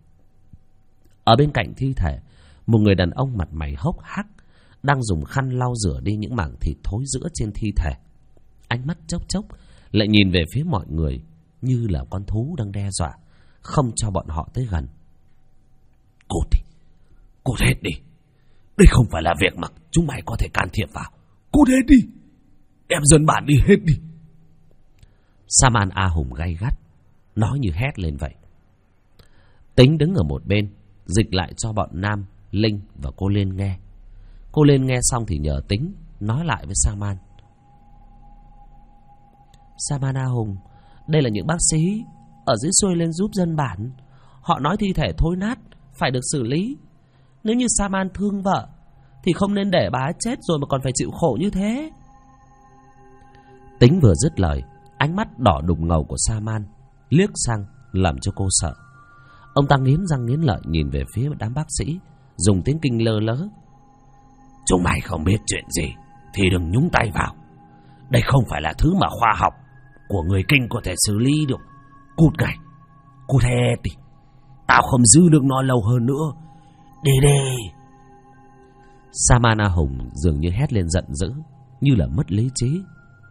[SPEAKER 1] Ở bên cạnh thi thể, một người đàn ông mặt mày hốc hác đang dùng khăn lau rửa đi những mảng thịt thối rữa trên thi thể. Ánh mắt chốc chốc lại nhìn về phía mọi người như là con thú đang đe dọa, không cho bọn họ tới gần.
[SPEAKER 3] Cút đi, cút hết đi. Đây không phải là việc mà chúng mày có thể can thiệp vào. Cút hết đi, đem dân bản đi hết đi.
[SPEAKER 1] Sa Man A Hùng gay gắt. nói như hét lên vậy. Tính đứng ở một bên, dịch lại cho bọn Nam, Linh và cô Liên nghe. Cô Liên nghe xong thì nhờ Tính nói lại với Saman. Saman A Hùng, đây là những bác sĩ ở dưới xuôi lên giúp dân bản. Họ nói thi thể thối nát phải được xử lý. Nếu như Saman thương vợ thì không nên để bà ấy chết rồi mà còn phải chịu khổ như thế. Tính vừa dứt lời, ánh mắt đỏ đục ngầu của Saman liếc sang làm cho cô sợ. Ông ta nghiến răng nghiến lợi nhìn về phía đám bác sĩ, dùng tiếng Kinh lơ lớ.
[SPEAKER 3] Chúng mày không biết chuyện gì thì đừng nhúng tay vào. Đây không phải là thứ mà khoa học của người Kinh có thể xử lý được. Cút ngay, cút hết đi. Tao không giữ được nó lâu hơn nữa. Đi đi.
[SPEAKER 1] Saman A Hùng dường như hét lên giận dữ, như là mất lý trí.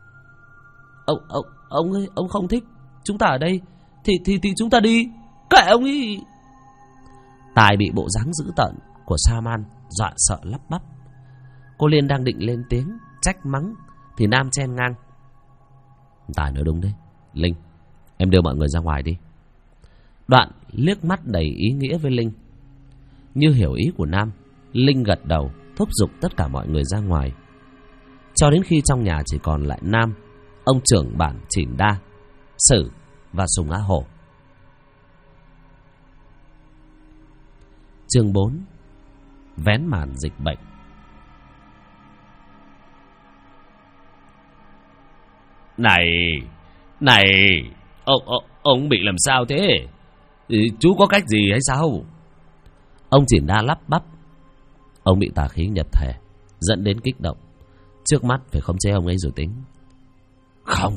[SPEAKER 1] Ông ơi, ông không thích chúng ta ở đây thì chúng ta đi. Kệ ông ấy. Tài bị bộ dáng dữ tợn của Saman dọa sợ lắp bắp. Cô Liên đang định lên tiếng trách mắng thì Nam chen ngang. Tài nói đúng đấy. Linh, em đưa mọi người ra ngoài đi. Đoạn liếc mắt đầy ý nghĩa với Linh. Như hiểu ý của Nam, Linh gật đầu thúc giục tất cả mọi người ra ngoài. Cho đến khi trong nhà chỉ còn lại Nam, ông trưởng bản Chỉn Đa, Sử và Sùng Á Hổ. Chương 4. Vén màn dịch bệnh.
[SPEAKER 2] Này, ông bị làm sao thế? Chú có cách gì hay sao?
[SPEAKER 1] Ông Chỉn Đa lắp bắp. Ông bị tà khí nhập thể, dẫn đến kích động. Trước mắt phải khống chế ông ấy rồi tính.
[SPEAKER 3] Không.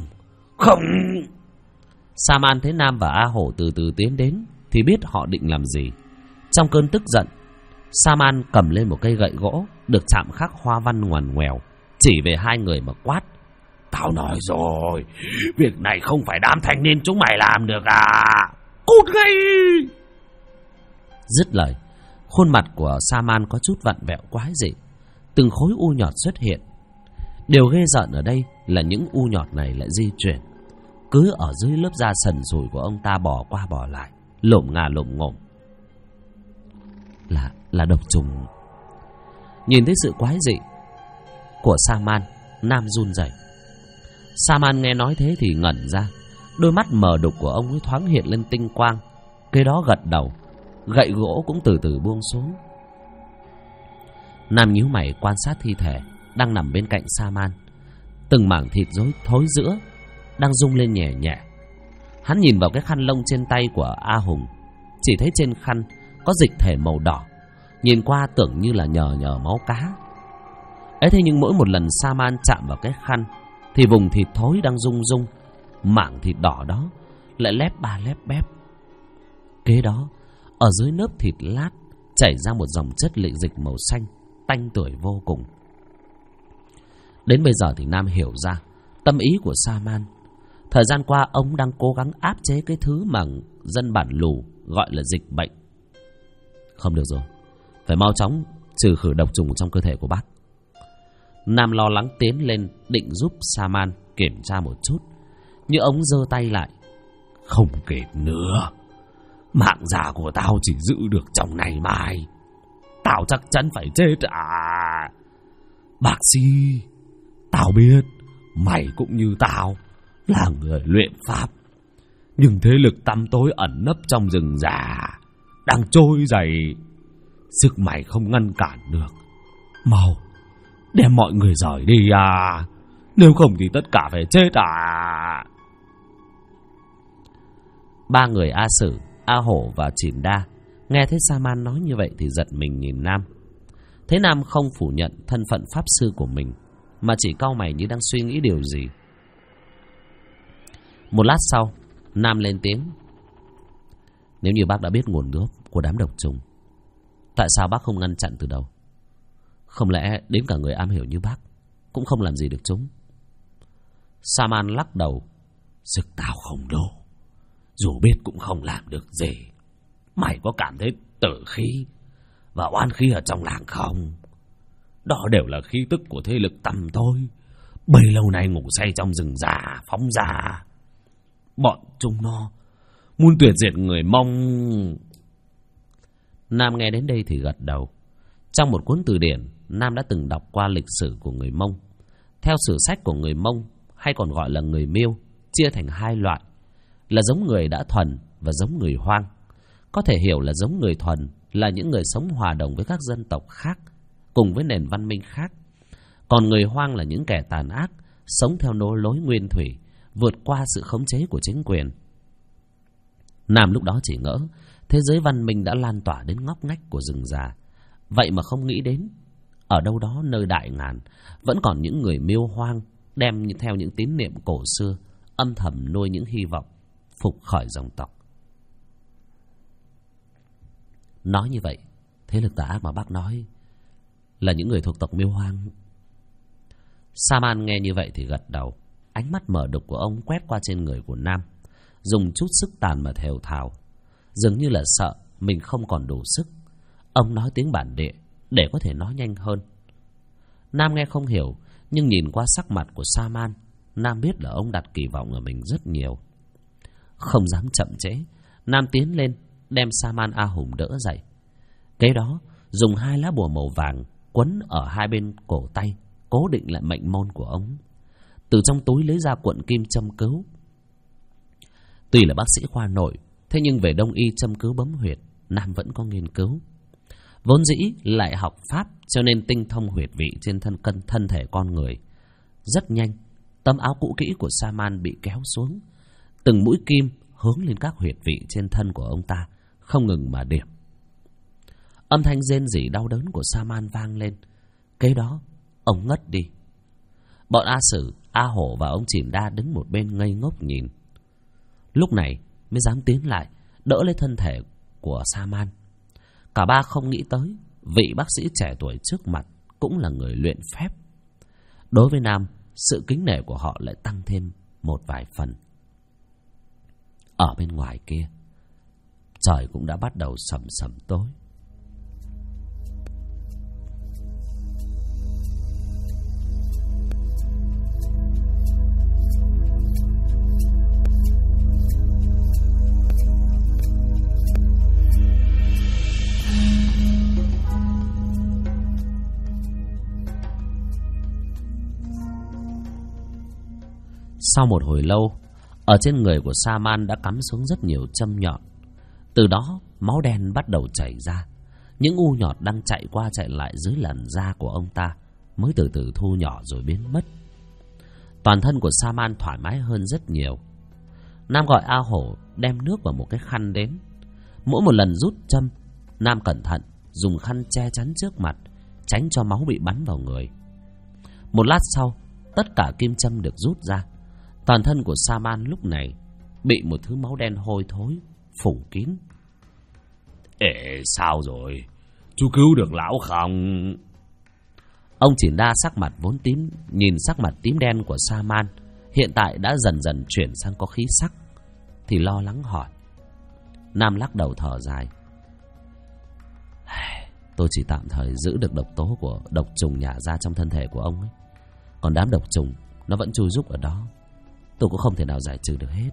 [SPEAKER 1] Saman thấy Nam và A Hổ từ từ tiến đến thì biết họ định làm gì. Trong cơn tức giận, Saman cầm lên một cây gậy gỗ được chạm khắc hoa văn ngoằn ngoèo, chỉ về hai người mà quát.
[SPEAKER 3] Tao nói rồi, việc này không phải đám thanh niên chúng mày làm được à. Cút ngay.
[SPEAKER 1] Dứt lời, khuôn mặt của Saman có chút vặn vẹo quái dị. Từng khối u nhọt xuất hiện. Điều ghê rợn ở đây là những u nhọt này lại di chuyển, cứ ở dưới lớp da sần sùi của ông ta bò qua bò lại, lổm ngà lổm ngổm. Là độc trùng. Nhìn thấy sự quái dị của Saman, Nam run rẩy. Saman nghe nói thế thì ngẩn ra. Đôi mắt mờ đục của ông ấy thoáng hiện lên tinh quang. Kế đó gật đầu. Gậy gỗ cũng từ từ buông xuống. Nam nhíu mày quan sát thi thể đang nằm bên cạnh Saman. Từng mảng thịt thối rữa đang rung lên nhẹ nhẹ. Hắn nhìn vào cái khăn lông trên tay của A Hùng, chỉ thấy trên khăn có dịch thể màu đỏ, nhìn qua tưởng như là nhờ máu cá. Ấy thế nhưng mỗi một lần Saman chạm vào cái khăn thì vùng thịt thối đang rung rung, mảng thịt đỏ đó lại lép ba lép bép. Kế đó, ở dưới lớp thịt lát chảy ra một dòng chất lị dịch màu xanh, tanh tưởi vô cùng. Đến bây giờ thì Nam hiểu ra tâm ý của Saman. Thời gian qua ông đang cố gắng áp chế cái thứ mà dân bản lù gọi là dịch bệnh. Không được rồi, phải mau chóng trừ khử độc trùng trong cơ thể của bác. Nam lo lắng tiến lên định giúp Saman kiểm tra một chút, nhưng ông giơ tay lại.
[SPEAKER 3] Không kịp nữa. Mạng già của tao chỉ giữ được trong ngày mai. Tao chắc chắn phải chết à. Bác sĩ, tao biết mày cũng như tao là người luyện pháp, nhưng thế lực tăm tối ẩn nấp trong rừng già đang trôi dày, sức mày không ngăn cản được. Mau đem mọi người rời đi à, nếu không thì tất cả phải chết à.
[SPEAKER 1] Ba người A Sử, A Hổ và Chỉn Đa nghe thấy Saman nói như vậy thì giật mình nhìn Nam. Thế Nam không phủ nhận thân phận pháp sư của mình, mà chỉ cau mày như đang suy nghĩ điều gì. Một lát sau, Nam lên tiếng. Nếu như bác đã biết nguồn gốc của đám độc trùng, tại sao bác không ngăn chặn từ đầu? Không lẽ đến cả người am hiểu như bác cũng không làm gì được chúng? Saman lắc đầu.
[SPEAKER 3] Sức tao không đủ, dù biết cũng không làm được gì. Mày có cảm thấy tử khí và oan khí ở trong làng không? Đó đều là khí tức của thế lực tăm tối bấy lâu nay ngủ say trong rừng già phóng ra. Bọn chúng nó
[SPEAKER 2] muốn tuyệt diệt người Mông.
[SPEAKER 1] Nam nghe đến đây thì gật đầu. Trong một cuốn từ điển, Nam đã từng đọc qua lịch sử của người Mông. Theo sử sách của người Mông, hay còn gọi là người Miêu, chia thành hai loại, là giống người đã thuần và giống người hoang. Có thể hiểu là giống người thuần là những người sống hòa đồng với các dân tộc khác, cùng với nền văn minh khác. Còn người hoang là những kẻ tàn ác, sống theo lối nguyên thủy, vượt qua sự khống chế của chính quyền. Nam lúc đó chỉ ngỡ thế giới văn minh đã lan tỏa đến ngóc ngách của rừng già, vậy mà không nghĩ đến ở đâu đó nơi đại ngàn vẫn còn những người Miêu hoang đem theo những tín niệm cổ xưa, âm thầm nuôi những hy vọng phục khởi dòng tộc. Nói như vậy, thế lực tà ác mà bác nói là những người thuộc tộc Miêu hoang. Sa-man nghe như vậy thì gật đầu. Ánh mắt mở đục của ông quét qua trên người của Nam, dùng chút sức tàn mà thều thào, dường như là sợ mình không còn đủ sức. Ông nói tiếng bản địa để có thể nói nhanh hơn. Nam nghe không hiểu, nhưng nhìn qua sắc mặt của Sa-man, Nam biết là ông đặt kỳ vọng ở mình rất nhiều. Không dám chậm trễ, Nam tiến lên đem Sa-man A Hùng đỡ dậy. Kế đó dùng 2 lá bùa màu vàng quấn ở hai bên cổ tay, cố định lại mệnh môn của ông. Từ trong túi lấy ra cuộn kim châm cứu. Tuy là bác sĩ khoa nội, thế nhưng về đông y châm cứu bấm huyệt, Nam vẫn có nghiên cứu. Vốn dĩ lại học pháp, cho nên tinh thông huyệt vị trên thân thể con người. Rất nhanh, tấm áo cũ kỹ của Sa-man bị kéo xuống, từng mũi kim hướng lên các huyệt vị trên thân của ông ta, không ngừng mà điểm. Âm thanh rên rỉ đau đớn của Sa-man vang lên. Kế đó, ông ngất đi. Bọn A Sử, A Hổ và ông Chìm Đa đứng một bên ngây ngốc nhìn. Lúc này mới dám tiến lại đỡ lấy thân thể của Sa-man. Cả ba không nghĩ tới vị bác sĩ trẻ tuổi trước mặt cũng là người luyện phép. Đối với Nam, sự kính nể của họ lại tăng thêm một vài phần. Ở bên ngoài kia, trời cũng đã bắt đầu sầm sầm tối. Sau một hồi lâu, ở trên người của Sa-man đã cắm xuống rất nhiều châm nhọn. Từ đó, máu đen bắt đầu chảy ra. Những u nhọt đang chạy qua chạy lại dưới làn da của ông ta mới từ từ thu nhỏ rồi biến mất. Toàn thân của Sa-man thoải mái hơn rất nhiều. Nam gọi A Hổ đem nước vào một cái khăn đến. Mỗi một lần rút châm, Nam cẩn thận dùng khăn che chắn trước mặt, tránh cho máu bị bắn vào người. Một lát sau, tất cả kim châm được rút ra. Toàn thân của Sa-man lúc này bị một thứ máu đen hôi thối phủ kín.
[SPEAKER 2] Ê, sao rồi? Chú cứu được lão không?
[SPEAKER 1] Ông Chìm Đa sắc mặt vốn tím, nhìn sắc mặt tím đen của Sa-man hiện tại đã dần dần chuyển sang có khí sắc, thì lo lắng hỏi. Nam lắc đầu thở dài. Tôi chỉ tạm thời giữ được độc tố của độc trùng nhả ra trong thân thể của ông ấy. Còn đám độc trùng nó vẫn chui rúc ở đó, tôi cũng không thể nào giải trừ được hết.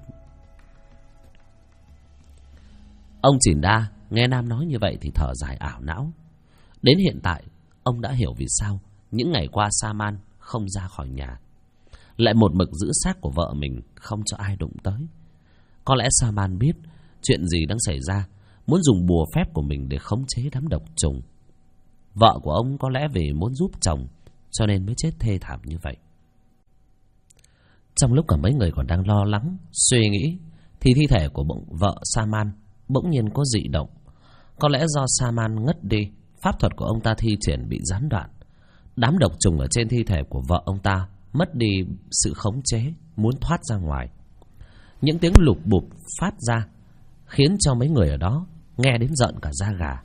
[SPEAKER 1] Ông Chìm Đa nghe Nam nói như vậy thì thở dài ảo não. Đến hiện tại, ông đã hiểu vì sao những ngày qua Sa-man không ra khỏi nhà, lại một mực giữ xác của vợ mình không cho ai đụng tới. Có lẽ Sa-man biết chuyện gì đang xảy ra, muốn dùng bùa phép của mình để khống chế đám độc trùng. Vợ của ông có lẽ vì muốn giúp chồng cho nên mới chết thê thảm như vậy. Trong lúc cả mấy người còn đang lo lắng, suy nghĩ, thì thi thể của vợ Sa-man bỗng nhiên có dị động. Có lẽ do Sa-man ngất đi, pháp thuật của ông ta thi triển bị gián đoạn. Đám độc trùng ở trên thi thể của vợ ông ta mất đi sự khống chế, muốn thoát ra ngoài. Những tiếng lục bụp phát ra khiến cho mấy người ở đó nghe đến rợn cả da gà.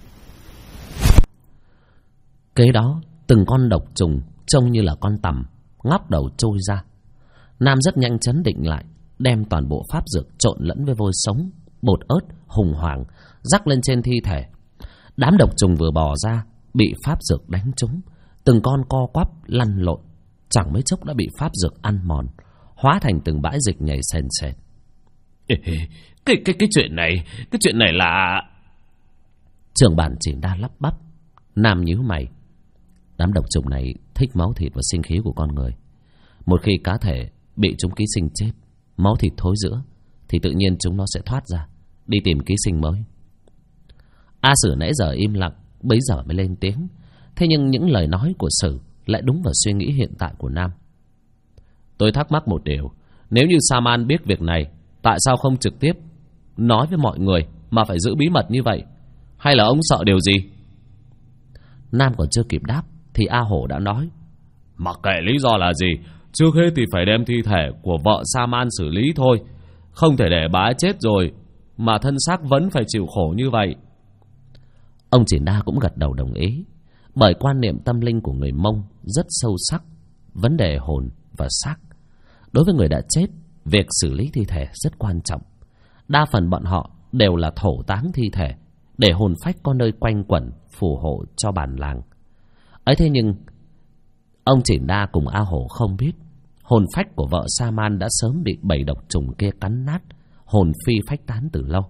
[SPEAKER 1] Kế đó, từng con độc trùng trông như là con tằm ngóc đầu trôi ra. Nam rất nhanh chấn định lại, đem toàn bộ pháp dược trộn lẫn với vôi sống, bột ớt, hùng hoàng rắc lên trên thi thể. Đám độc trùng vừa bò ra bị pháp dược đánh trúng, từng con co quắp lăn lộn, chẳng mấy chốc đã bị pháp dược ăn mòn, hóa thành từng bãi dịch nhầy sền sệt.
[SPEAKER 2] Cái chuyện này là...
[SPEAKER 1] Trưởng bản Chỉnh Đa lắp bắp. Nam nhíu mày. Đám độc trùng này thích máu thịt và sinh khí của con người. Một khi cá thể bị chúng ký sinh chết, máu thịt thối rữa, thì tự nhiên chúng nó sẽ thoát ra, đi tìm ký sinh mới. A Sử nãy giờ im lặng, bấy giờ mới lên tiếng. Thế nhưng những lời nói của Sử lại đúng vào suy nghĩ hiện tại của Nam.
[SPEAKER 2] Tôi thắc mắc một điều. Nếu như Sa-man biết việc này, tại sao không trực tiếp nói với mọi người mà phải giữ bí mật như vậy? Hay là ông sợ điều gì?
[SPEAKER 1] Nam còn chưa kịp đáp thì A Hổ đã nói.
[SPEAKER 2] Mặc kệ lý do là gì, trước hết thì phải đem thi thể của vợ Sa-man xử lý thôi. Không thể để bà ấy chết rồi mà thân xác vẫn phải chịu khổ như vậy.
[SPEAKER 1] Ông Chỉnh Đa cũng gật đầu đồng ý. Bởi quan niệm tâm linh của người Mông rất sâu sắc, vấn đề hồn và xác. Đối với người đã chết, việc xử lý thi thể rất quan trọng. Đa phần bọn họ đều là thổ táng thi thể, để hồn phách có nơi quanh quẩn, phù hộ cho bản làng. Ấy thế nhưng ông Chỉnh Đa cùng A Hổ không biết, hồn phách của vợ Sa-man đã sớm bị bầy độc trùng kia cắn nát, hồn phi phách tán từ lâu.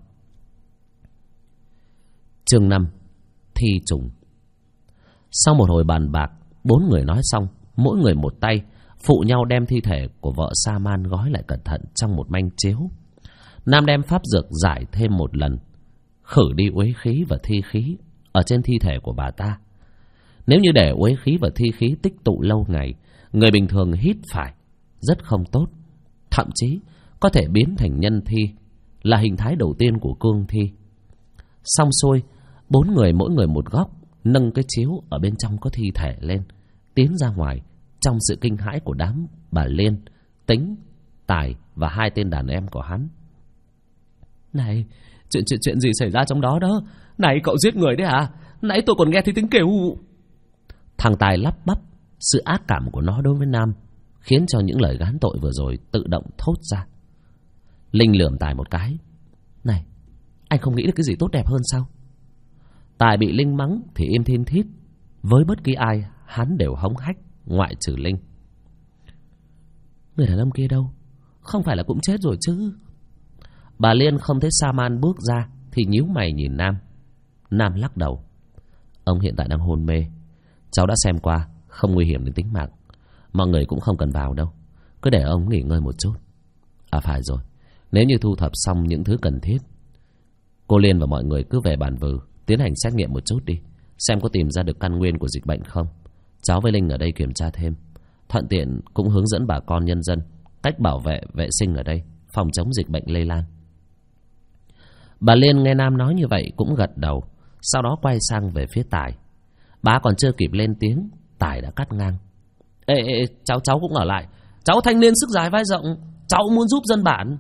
[SPEAKER 1] Chương 5: Thi trùng. Sau một hồi bàn bạc, 4 người nói xong, mỗi người một tay, phụ nhau đem thi thể của vợ Sa-man gói lại cẩn thận trong một manh chiếu. Nam đem pháp dược giải thêm một lần, khử đi uế khí và thi khí ở trên thi thể của bà ta. Nếu như để uế khí và thi khí tích tụ lâu ngày, người bình thường hít phải rất không tốt, thậm chí có thể biến thành nhân thi, là hình thái đầu tiên của cương thi. Xong xuôi, 4 người mỗi người một góc, nâng cái chiếu ở bên trong có thi thể lên, tiến ra ngoài trong sự kinh hãi của đám bà Liên, Tính, Tài và 2 tên đàn em của hắn.
[SPEAKER 2] Này, chuyện gì xảy ra trong đó đó? Này, cậu giết người đấy à? Nãy tôi còn nghe thấy tiếng kêu.
[SPEAKER 1] Thằng Tài lắp bắp. Sự ác cảm của nó đối với Nam khiến cho những lời gán tội vừa rồi tự động thốt ra. Linh lườm Tài một cái. Này, anh không nghĩ được cái gì tốt đẹp hơn sao? Tài bị Linh mắng thì im thiên thít. Với bất kỳ ai, hắn đều hống hách, ngoại trừ Linh. Người đàn ông kia đâu? Không phải là cũng chết rồi chứ? Bà Liên không thấy Sa-man bước ra thì nhíu mày nhìn Nam. Nam lắc đầu. Ông hiện tại đang hôn mê. Cháu đã xem qua, không nguy hiểm đến tính mạng. Mọi người cũng không cần vào đâu, cứ để ông nghỉ ngơi một chút. À phải rồi, nếu như thu thập xong những thứ cần thiết, cô Liên và mọi người cứ về Bản Vừ tiến hành xét nghiệm một chút đi, xem có tìm ra được căn nguyên của dịch bệnh không. Cháu với Linh ở đây kiểm tra thêm, thuận tiện cũng hướng dẫn bà con nhân dân cách bảo vệ vệ sinh ở đây, phòng chống dịch bệnh lây lan. Bà Liên nghe Nam nói như vậy cũng gật đầu, sau đó quay sang về phía Tài. Bà còn chưa kịp lên tiếng, Tài đã cắt ngang. Ê, cháu cũng ở lại. Cháu thanh niên sức dài vai rộng, cháu muốn giúp dân bản.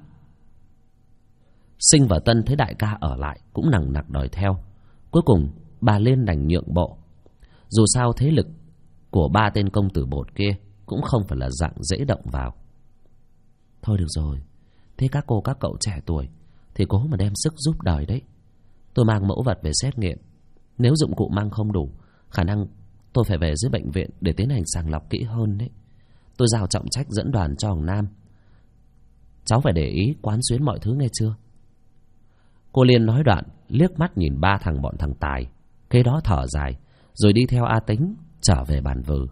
[SPEAKER 1] Sinh và Tân thấy đại ca ở lại cũng nằng nặc đòi theo. Cuối cùng bà Liên đành nhượng bộ. Dù sao thế lực của 3 tên công tử bột kia cũng không phải là dạng dễ động vào. Thôi được rồi, thế các cô các cậu trẻ tuổi thì cố mà đem sức giúp đời đấy. Tôi mang mẫu vật về xét nghiệm. Nếu dụng cụ mang không đủ, khả năng tôi phải về dưới bệnh viện để tiến hành sàng lọc kỹ hơn đấy. Tôi giao trọng trách dẫn đoàn cho thằng Nam. Cháu phải để ý quán xuyến mọi thứ nghe chưa? Cô Liên nói đoạn, liếc mắt nhìn 3 thằng bọn thằng Tài, kế đó thở dài, rồi đi theo A Tính trở về Bản Vừ.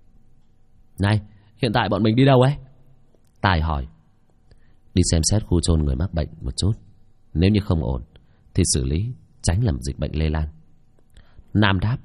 [SPEAKER 1] Này, hiện tại bọn mình đi đâu ấy? Tài hỏi. Đi xem xét khu chôn người mắc bệnh một chút. Nếu như không ổn thì xử lý, tránh làm dịch bệnh lây lan. Nam đáp.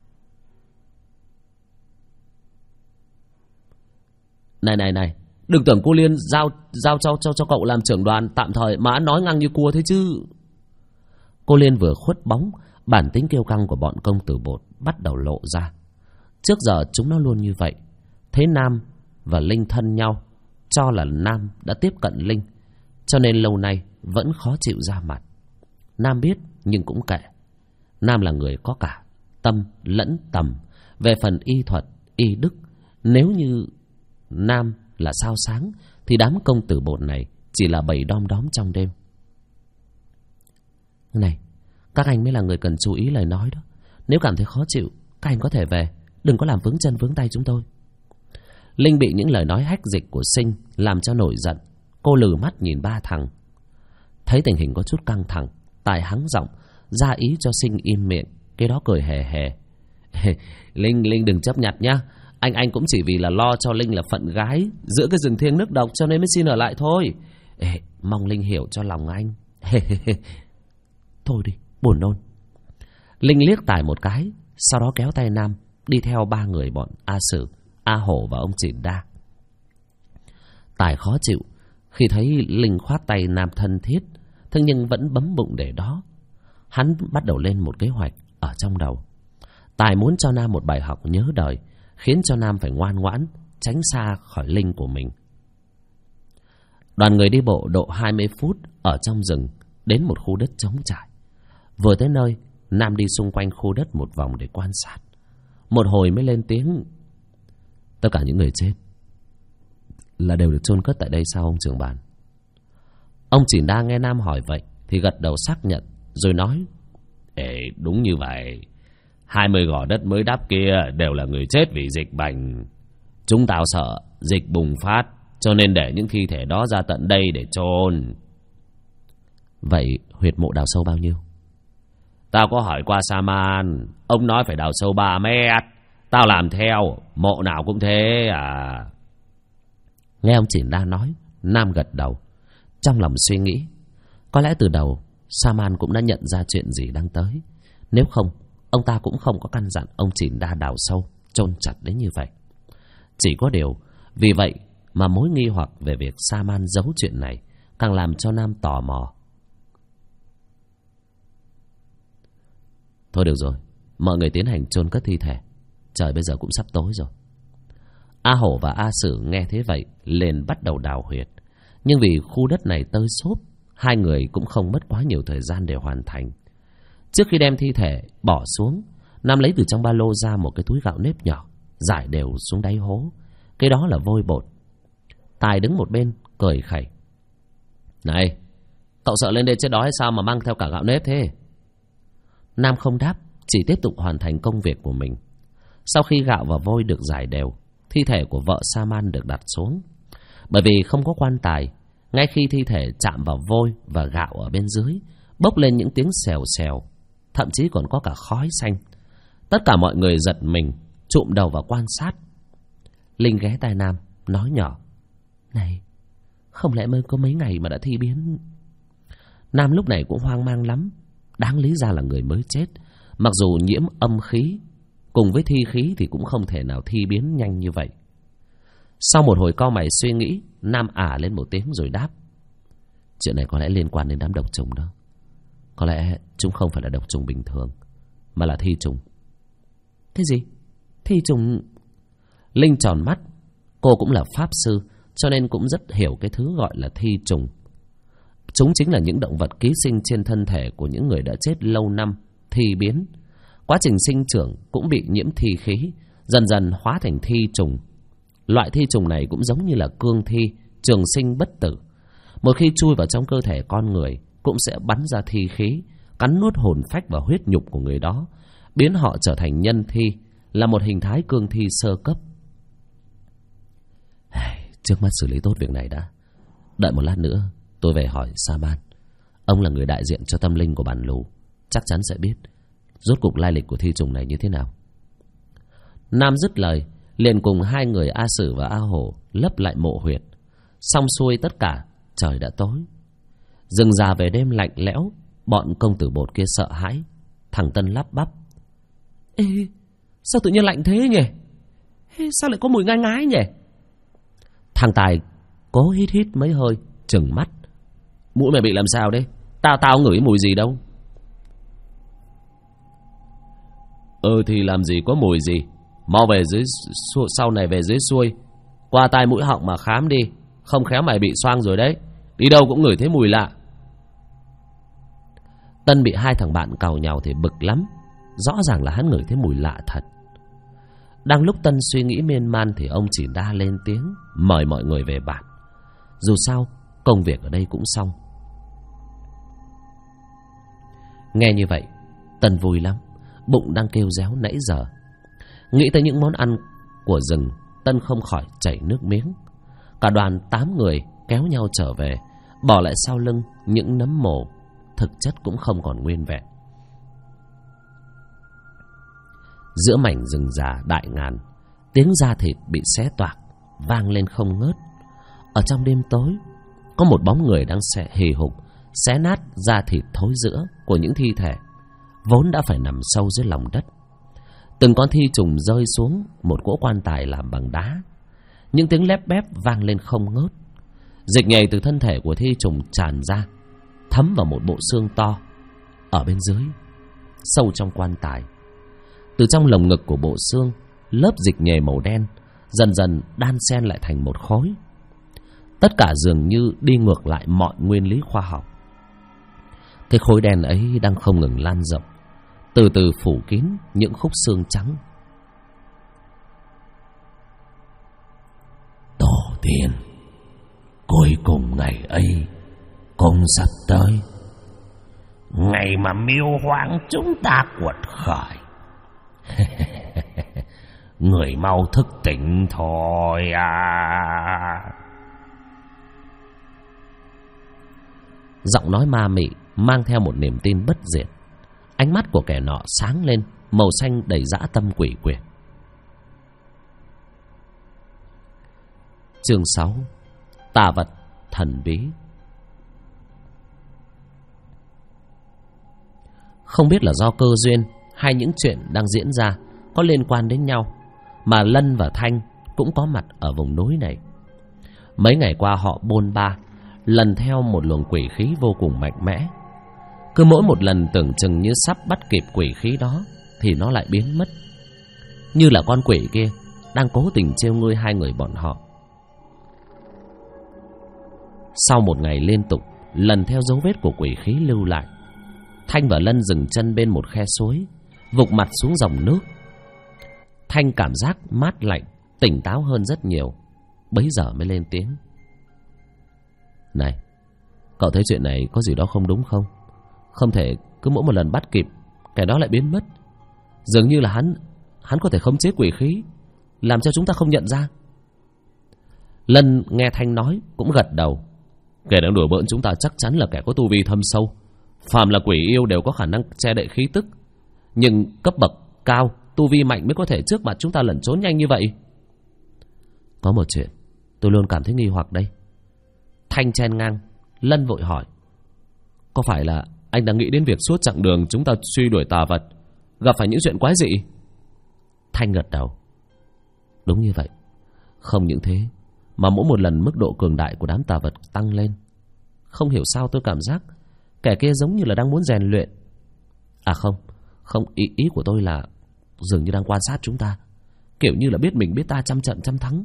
[SPEAKER 1] Này, đừng tưởng cô Liên giao cho cậu làm trưởng đoàn tạm thời mà nói ngang như cua thế chứ. Cô Liên vừa khuất bóng, bản tính kiêu căng của bọn công tử bột bắt đầu lộ ra. Trước giờ chúng nó luôn như vậy. Thấy Nam và Linh thân nhau, cho là Nam đã tiếp cận Linh, cho nên lâu nay vẫn khó chịu ra mặt. Nam biết nhưng cũng kệ. Nam là người có cả tâm lẫn tầm. Về phần y thuật, y đức, nếu như Nam là sao sáng thì đám công tử bột này chỉ là bầy đom đóm trong đêm. Này, các anh mới là người cần chú ý lời nói đó. Nếu cảm thấy khó chịu, các anh có thể về, đừng có làm vướng chân vướng tay chúng tôi. Linh bị những lời nói hách dịch của Sinh làm cho nổi giận. Cô lừ mắt nhìn 3 thằng. Thấy tình hình có chút căng thẳng, Tài hắng giọng ra ý cho Sinh im miệng. Cái đó cười hề hề. Linh đừng chấp nhặt nhá. Anh cũng chỉ vì là lo cho Linh là phận gái giữa cái rừng thiêng nước độc cho nên mới xin ở lại thôi. Mong Linh hiểu cho lòng anh. Thôi đi, buồn nôn. Linh liếc Tài một cái, sau đó kéo tay Nam đi theo 3 người bọn A Sử, A Hổ và ông Chỉn Đa. Tài khó chịu khi thấy Linh khoát tay Nam thân thiết, thế nhưng vẫn bấm bụng để đó. Hắn bắt đầu lên một kế hoạch ở trong đầu. Tài muốn cho Nam một bài học nhớ đời, khiến cho Nam phải ngoan ngoãn, tránh xa khỏi Linh của mình. Đoàn người đi bộ độ 20 phút ở trong rừng, đến một khu đất trống trải. Vừa tới nơi, Nam đi xung quanh khu đất một vòng để quan sát. Một hồi mới lên tiếng. Tất cả những người chết là đều được chôn cất tại đây sao ông trưởng bản? Ông Chỉn Đa nghe Nam hỏi vậy thì gật đầu xác nhận, rồi nói:
[SPEAKER 2] Đúng như vậy. 20 gò đất mới đắp kia đều là người chết vì dịch bệnh. Chúng tao sợ dịch bùng phát, cho nên để những thi thể đó ra tận đây để chôn.
[SPEAKER 1] Vậy huyệt mộ đào sâu bao nhiêu?
[SPEAKER 2] Tao có hỏi qua Saman, ông nói phải đào sâu 3 mét. Tao làm theo, mộ nào cũng thế à.
[SPEAKER 1] Nghe ông Chỉn Đa nói, Nam gật đầu. Trong lòng suy nghĩ, có lẽ từ đầu Saman cũng đã nhận ra chuyện gì đang tới. Nếu không, ông ta cũng không có căn dặn ông Chỉn Đa đào sâu, chôn chặt đến như vậy. Chỉ có điều, vì vậy mà mối nghi hoặc về việc Saman giấu chuyện này càng làm cho Nam tò mò. Thôi được rồi, mọi người tiến hành chôn cất thi thể. Trời bây giờ cũng sắp tối rồi. A Hổ và A Sử nghe thế vậy liền bắt đầu đào huyệt. Nhưng vì khu đất này tơi xốp, hai người cũng không mất quá nhiều thời gian để hoàn thành. Trước khi đem thi thể bỏ xuống, Nam lấy từ trong ba lô ra một cái túi gạo nếp nhỏ, rải đều xuống đáy hố. Cái đó là vôi bột. Tài đứng một bên cười khẩy. Này, cậu sợ lên đây chết đói hay sao mà mang theo cả gạo nếp thế? Nam không đáp, chỉ tiếp tục hoàn thành công việc của mình. Sau khi gạo và vôi được rải đều, thi thể của vợ Saman được đặt xuống. Bởi vì không có quan tài, ngay khi thi thể chạm vào vôi và gạo ở bên dưới, bốc lên những tiếng xèo xèo, thậm chí còn có cả khói xanh. Tất cả mọi người giật mình, chụm đầu vào quan sát. Linh ghé tai Nam, nói nhỏ: Này, không lẽ mới có mấy ngày mà đã thi biến? Nam lúc này cũng hoang mang lắm. Đáng lý ra là người mới chết, mặc dù nhiễm âm khí cùng với thi khí thì cũng không thể nào thi biến nhanh như vậy. Sau một hồi cau mày suy nghĩ, Nam lên một tiếng rồi đáp: Chuyện này có lẽ liên quan đến đám độc trùng đó. Có lẽ chúng không phải là độc trùng bình thường, mà là thi trùng. Cái gì? Thi trùng? Linh tròn mắt. Cô cũng là pháp sư, cho nên cũng rất hiểu cái thứ gọi là thi trùng. Chúng chính là những động vật ký sinh trên thân thể của những người đã chết lâu năm, thi biến. Quá trình sinh trưởng cũng bị nhiễm thi khí, dần dần hóa thành thi trùng. Loại thi trùng này cũng giống như là cương thi, trường sinh bất tử. Một khi chui vào trong cơ thể con người, cũng sẽ bắn ra thi khí, cắn nuốt hồn phách và huyết nhục của người đó, biến họ trở thành nhân thi, là một hình thái cương thi sơ cấp. Trước mắt xử lý tốt việc này đã. Đợi một lát nữa tôi về hỏi Saman. Ông là người đại diện cho tâm linh của bản lù, chắc chắn sẽ biết rốt cuộc lai lịch của thi trùng này như thế nào. Nam dứt lời, liền cùng hai người A Sử và A Hổ lấp lại mộ huyệt. Xong xuôi tất cả, trời đã tối. Rừng già về đêm lạnh lẽo, bọn công tử bột kia sợ hãi. Thằng Tân lắp bắp: Ê, sao tự nhiên lạnh thế nhỉ? Ê, sao lại có mùi ngai ngái nhỉ? Thằng Tài cố hít hít mấy hơi, trừng mắt: Mũi mày bị làm sao đấy? Tao ngửi mùi gì đâu.
[SPEAKER 2] Thì làm gì có mùi gì. Mau về dưới, sau này về dưới xuôi, qua tai mũi họng mà khám đi, không khéo mày bị xoang rồi đấy. Đi đâu cũng ngửi thấy mùi lạ.
[SPEAKER 1] Tân bị hai thằng bạn càu nhàu thì bực lắm. Rõ ràng là hắn ngửi thấy mùi lạ thật. Đang lúc Tân suy nghĩ miên man thì ông Chỉn Đa lên tiếng mời mọi người về bản. Dù sao công việc ở đây cũng xong. Nghe như vậy Tân vui lắm, bụng đang kêu réo nãy giờ. Nghĩ tới những món ăn của rừng, Tân không khỏi chảy nước miếng. Cả đoàn 8 người kéo nhau trở về. bỏ lại sau lưng những nấm mồ thực chất cũng không còn nguyên vẹn. Giữa mảnh rừng già đại ngàn, tiếng da thịt bị xé toạc vang lên không ngớt. Ở trong đêm tối, có một bóng người đang hì hục xé nát da thịt thối rữa của những thi thể vốn đã phải nằm sâu dưới lòng đất. Từng con thi trùng rơi xuống một cỗ quan tài làm bằng đá. Những tiếng lép bép vang lên không ngớt. Dịch nhầy từ thân thể của thi trùng tràn ra, thấm vào một bộ xương to ở bên dưới, sâu trong quan tài. Từ trong lồng ngực của bộ xương, lớp dịch nhầy màu đen dần dần đan xen lại thành một khối. Tất cả dường như đi ngược lại mọi nguyên lý khoa học. Cái khối đen ấy đang không ngừng lan rộng, từ từ phủ kín những khúc xương trắng.
[SPEAKER 3] Tổ tiên, cuối cùng ngày ấy cũng sắp tới, ngày mà Miêu Hoang chúng ta quật khởi. Người mau thức tỉnh thôi à.
[SPEAKER 1] Giọng nói ma mị mang theo một niềm tin bất diệt. Ánh mắt của kẻ nọ sáng lên, màu xanh đầy dã tâm quỷ quyệt. Chương 6: Tà vật thần bí. Không biết là do cơ duyên hay những chuyện đang diễn ra có liên quan đến nhau mà Lân và Thanh cũng có mặt ở vùng núi này. Mấy ngày qua họ bôn ba lần theo một luồng quỷ khí vô cùng mạnh mẽ. Cứ mỗi một lần tưởng chừng như sắp bắt kịp quỷ khí đó thì nó lại biến mất, như là con quỷ kia đang cố tình trêu ngươi hai người bọn họ. Sau một ngày liên tục lần theo dấu vết của quỷ khí lưu lại, Thanh và Lân dừng chân bên một khe suối, vụt mặt xuống dòng nước. Thanh cảm giác mát lạnh, tỉnh táo hơn rất nhiều, bấy giờ mới lên tiếng: Này, cậu thấy chuyện này có gì đó không đúng không? Không thể cứ mỗi một lần bắt kịp kẻ đó lại biến mất. Dường như là hắn có thể khống chế quỷ khí, làm cho chúng ta không nhận ra. Lân nghe Thanh nói cũng gật đầu. Kẻ đang đùa bỡn chúng ta chắc chắn là kẻ có tu vi thâm sâu. Phàm là quỷ yêu đều có khả năng che đậy khí tức, nhưng cấp bậc cao, tu vi mạnh mới có thể trước mặt chúng ta lẩn trốn nhanh như vậy. Có một chuyện tôi luôn cảm thấy nghi hoặc đây. Thanh chen ngang. Lân vội hỏi: Có phải là anh đang nghĩ đến việc suốt chặng đường chúng ta truy đuổi tà vật gặp phải những chuyện quái dị? Thanh gật đầu. Đúng như vậy. Không những thế, mà mỗi một lần mức độ cường đại của đám tà vật tăng lên, không hiểu sao tôi cảm giác kẻ kia giống như là đang muốn rèn luyện. À không, ý của tôi là dường như đang quan sát chúng ta, kiểu như là biết mình biết ta, trăm trận trăm thắng.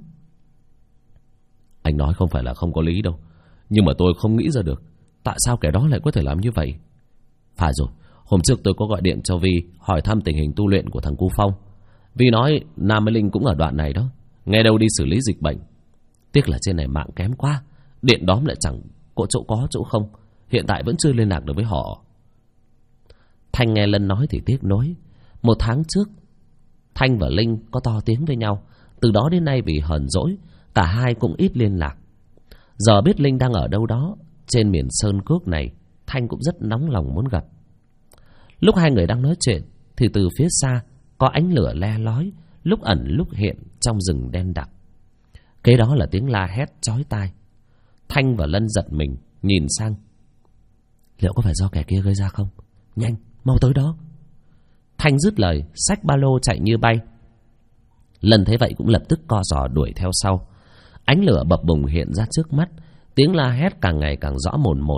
[SPEAKER 1] Anh nói không phải là không có lý đâu, nhưng mà tôi không nghĩ ra được tại sao kẻ đó lại có thể làm như vậy. Phải rồi, hôm trước tôi có gọi điện cho Vi hỏi thăm tình hình tu luyện của thằng Cu Phong. Vi nói Nam Mới Linh cũng ở đoạn này đó, nghe đâu đi xử lý dịch bệnh. Tiếc là trên này mạng kém quá, điện đóm lại chẳng chỗ có chỗ không, hiện tại vẫn chưa liên lạc được với họ. Thanh nghe Lân nói thì tiếc nuối. 1 tháng trước Thanh và Linh có to tiếng với nhau, từ đó đến nay vì hờn dỗi cả hai cũng ít liên lạc. Giờ biết Linh đang ở đâu đó trên miền sơn cước này, Thanh cũng rất nóng lòng muốn gặp. Lúc hai người đang nói chuyện thì từ phía xa có ánh lửa le lói, lúc ẩn lúc hiện trong rừng đen đặc. Kế đó là tiếng la hét chói tai. Thanh và Lân giật mình nhìn sang. Liệu có phải do kẻ kia gây ra không? Nhanh, mau tới đó. Thanh dứt lời, xách ba lô chạy như bay. Lân thấy vậy cũng lập tức co giò đuổi theo sau. Ánh lửa bập bùng hiện ra trước mắt, tiếng la hét càng ngày càng rõ mồn một.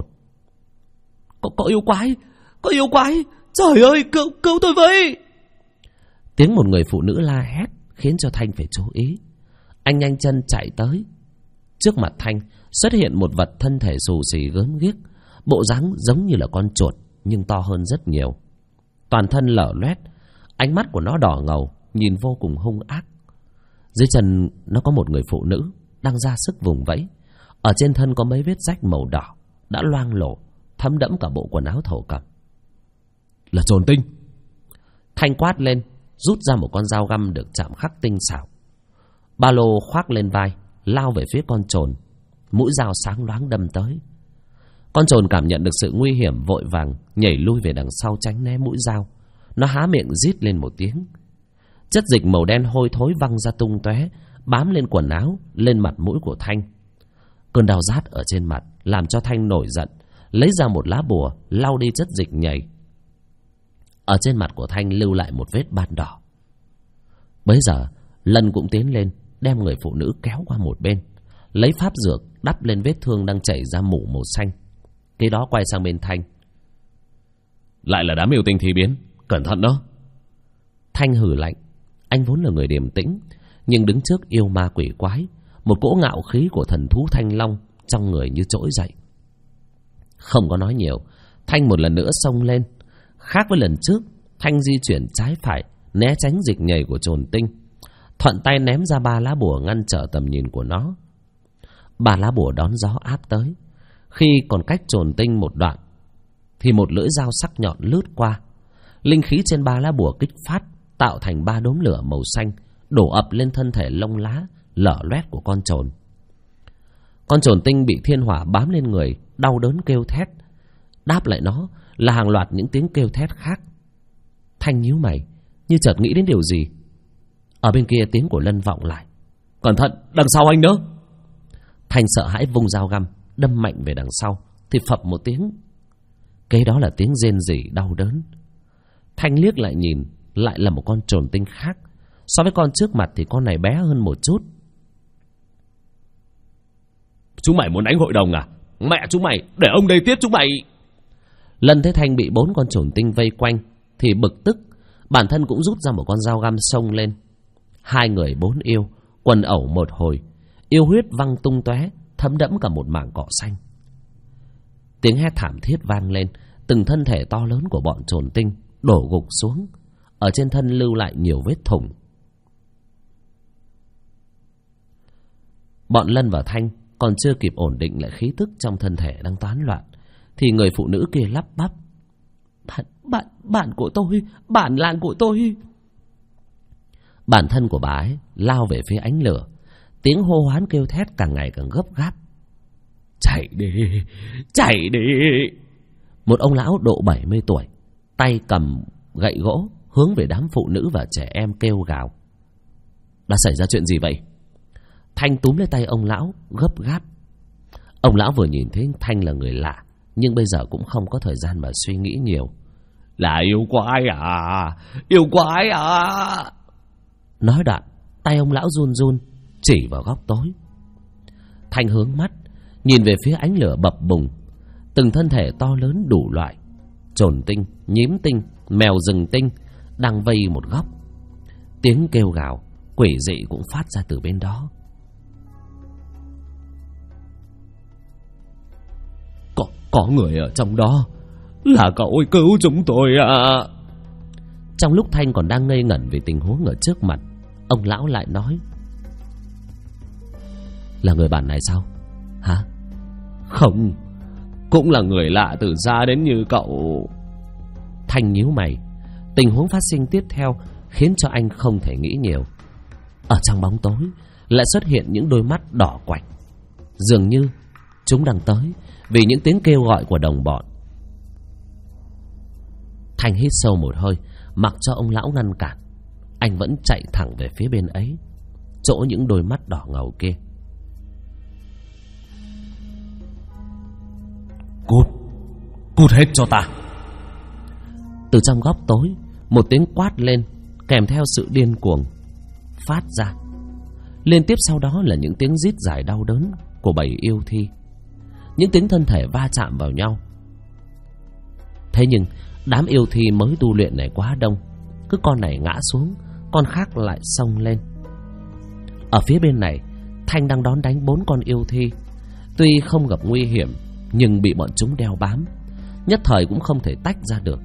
[SPEAKER 1] Có yêu quái! Có yêu quái! Trời ơi, cứu tôi với! Tiếng một người phụ nữ la hét khiến cho Thanh phải chú ý. Anh nhanh chân chạy tới. Trước mặt Thanh xuất hiện một vật thân thể xù xì gớm ghiếc, bộ dáng giống như là con chuột nhưng to hơn rất nhiều. Toàn thân lở loét, ánh mắt của nó đỏ ngầu, nhìn vô cùng hung ác. Dưới chân nó có một người phụ nữ đang ra sức vùng vẫy. Ở trên thân có mấy vết rách màu đỏ đã loang lổ, thấm đẫm cả bộ quần áo thổ cẩm. Là Trồn Tinh! Thanh quát lên, rút ra một con dao găm được chạm khắc tinh xảo. Ba lô khoác lên vai, lao về phía con trồn. Mũi dao sáng loáng đâm tới. Con trồn cảm nhận được sự nguy hiểm, vội vàng nhảy lui về đằng sau tránh né mũi dao. Nó há miệng rít lên một tiếng. Chất dịch màu đen hôi thối văng ra tung tóe, bám lên quần áo, lên mặt mũi của Thanh. Cơn đau rát ở trên mặt làm cho Thanh nổi giận, lấy ra một lá bùa lau đi chất dịch nhầy. Ở trên mặt của Thanh lưu lại một vết ban đỏ. Bấy giờ Lân cũng tiến lên, đem người phụ nữ kéo qua một bên, lấy pháp dược đắp lên vết thương đang chảy ra mủ màu xanh. Kế đó quay sang bên Thanh.
[SPEAKER 2] Lại là đám yêu tinh thi biến, cẩn thận đó.
[SPEAKER 1] Thanh hừ lạnh. Anh vốn là người điềm tĩnh, nhưng đứng trước yêu ma quỷ quái, một cỗ ngạo khí của thần thú Thanh Long trong người như trỗi dậy. Không có nói nhiều, Thanh một lần nữa xông lên. Khác với lần trước, Thanh di chuyển trái phải, né tránh dịch nhảy của trồn tinh, thuận tay ném ra 3 lá bùa ngăn trở tầm nhìn của nó. 3 lá bùa đón gió áp tới. Khi còn cách trồn tinh một đoạn, thì một lưỡi dao sắc nhọn lướt qua. Linh khí trên 3 lá bùa kích phát, tạo thành 3 đốm lửa màu xanh, đổ ập lên thân thể lông lá lở loét của con trồn. Con trồn tinh bị thiên hỏa bám lên người, đau đớn kêu thét. Đáp lại nó là hàng loạt những tiếng kêu thét khác. Thanh nhíu mày, như chợt nghĩ đến điều gì. Ở bên kia tiếng của Lân vọng lại.
[SPEAKER 2] Cẩn thận, đằng sau anh nữa.
[SPEAKER 1] Thanh sợ hãi vung dao găm đâm mạnh về đằng sau, thì phập một tiếng. Kế đó là tiếng rên rỉ đau đớn. Thanh liếc lại nhìn, lại là một con trồn tinh khác. So với con trước mặt thì con này bé hơn một chút.
[SPEAKER 2] Chúng mày muốn đánh hội đồng à? Mẹ chúng mày, để ông đây tiếp chúng mày.
[SPEAKER 1] Lân thấy Thanh bị 4 con trồn tinh vây quanh thì bực tức, bản thân cũng rút ra một con dao găm xông lên. 2 người 4 yêu quần ẩu một hồi, yêu huyết văng tung tóe, thấm đẫm cả một mảng cỏ xanh. Tiếng hét thảm thiết vang lên, từng thân thể to lớn của bọn trồn tinh đổ gục xuống, ở trên thân lưu lại nhiều vết thủng. Bọn Lân và Thanh còn chưa kịp ổn định lại khí tức trong thân thể đang toán loạn, thì người phụ nữ kia lắp bắp. Bạn của tôi, bản làng của tôi. Bản thân của bà ấy lao về phía ánh lửa, tiếng hô hoán kêu thét càng ngày càng gấp gáp.
[SPEAKER 2] Chạy đi, chạy đi.
[SPEAKER 1] Một ông lão độ 70 tuổi, tay cầm gậy gỗ, hướng về đám phụ nữ và trẻ em kêu gào. Đã xảy ra chuyện gì vậy? Thanh túm lấy tay ông lão, gấp gáp. Ông lão vừa nhìn thấy Thanh là người lạ, nhưng bây giờ cũng không có thời gian mà suy nghĩ nhiều.
[SPEAKER 2] Là yêu quái à? Yêu quái à?
[SPEAKER 1] Nói đoạn, tay ông lão run run, chỉ vào góc tối. Thanh hướng mắt, nhìn về phía ánh lửa bập bùng. Từng thân thể to lớn đủ loại, trồn tinh, nhím tinh, mèo rừng tinh đang vây một góc. Tiếng kêu gào quỷ dị cũng phát ra từ bên đó.
[SPEAKER 2] Có người ở trong đó. Là cậu ơi, cứu chúng tôi à.
[SPEAKER 1] Trong lúc Thanh còn đang ngây ngẩn vì tình huống ở trước mặt, ông lão lại nói. Là người bản này sao? Hả?
[SPEAKER 2] Không, cũng là người lạ từ xa đến như cậu.
[SPEAKER 1] Thanh nhíu mày. Tình huống phát sinh tiếp theo khiến cho anh không thể nghĩ nhiều. Ở trong bóng tối lại xuất hiện những đôi mắt đỏ quạch, dường như chúng đang tới vì những tiếng kêu gọi của đồng bọn. Thanh hít sâu một hơi, mặc cho ông lão ngăn cản. Anh vẫn chạy thẳng về phía bên ấy, chỗ những đôi mắt đỏ ngầu kia.
[SPEAKER 2] Cút hết cho ta.
[SPEAKER 1] Từ trong góc tối, một tiếng quát lên kèm theo sự điên cuồng phát ra. Liên tiếp sau đó là những tiếng rít dài đau đớn của bầy yêu thi, những tiếng thân thể va chạm vào nhau. Thế nhưng đám yêu thi mới tu luyện này quá đông, cứ con này ngã xuống, con khác lại xông lên. Ở phía bên này, Thanh đang đón đánh 4 con yêu thi. Tuy không gặp nguy hiểm, nhưng bị bọn chúng đeo bám, nhất thời cũng không thể tách ra được.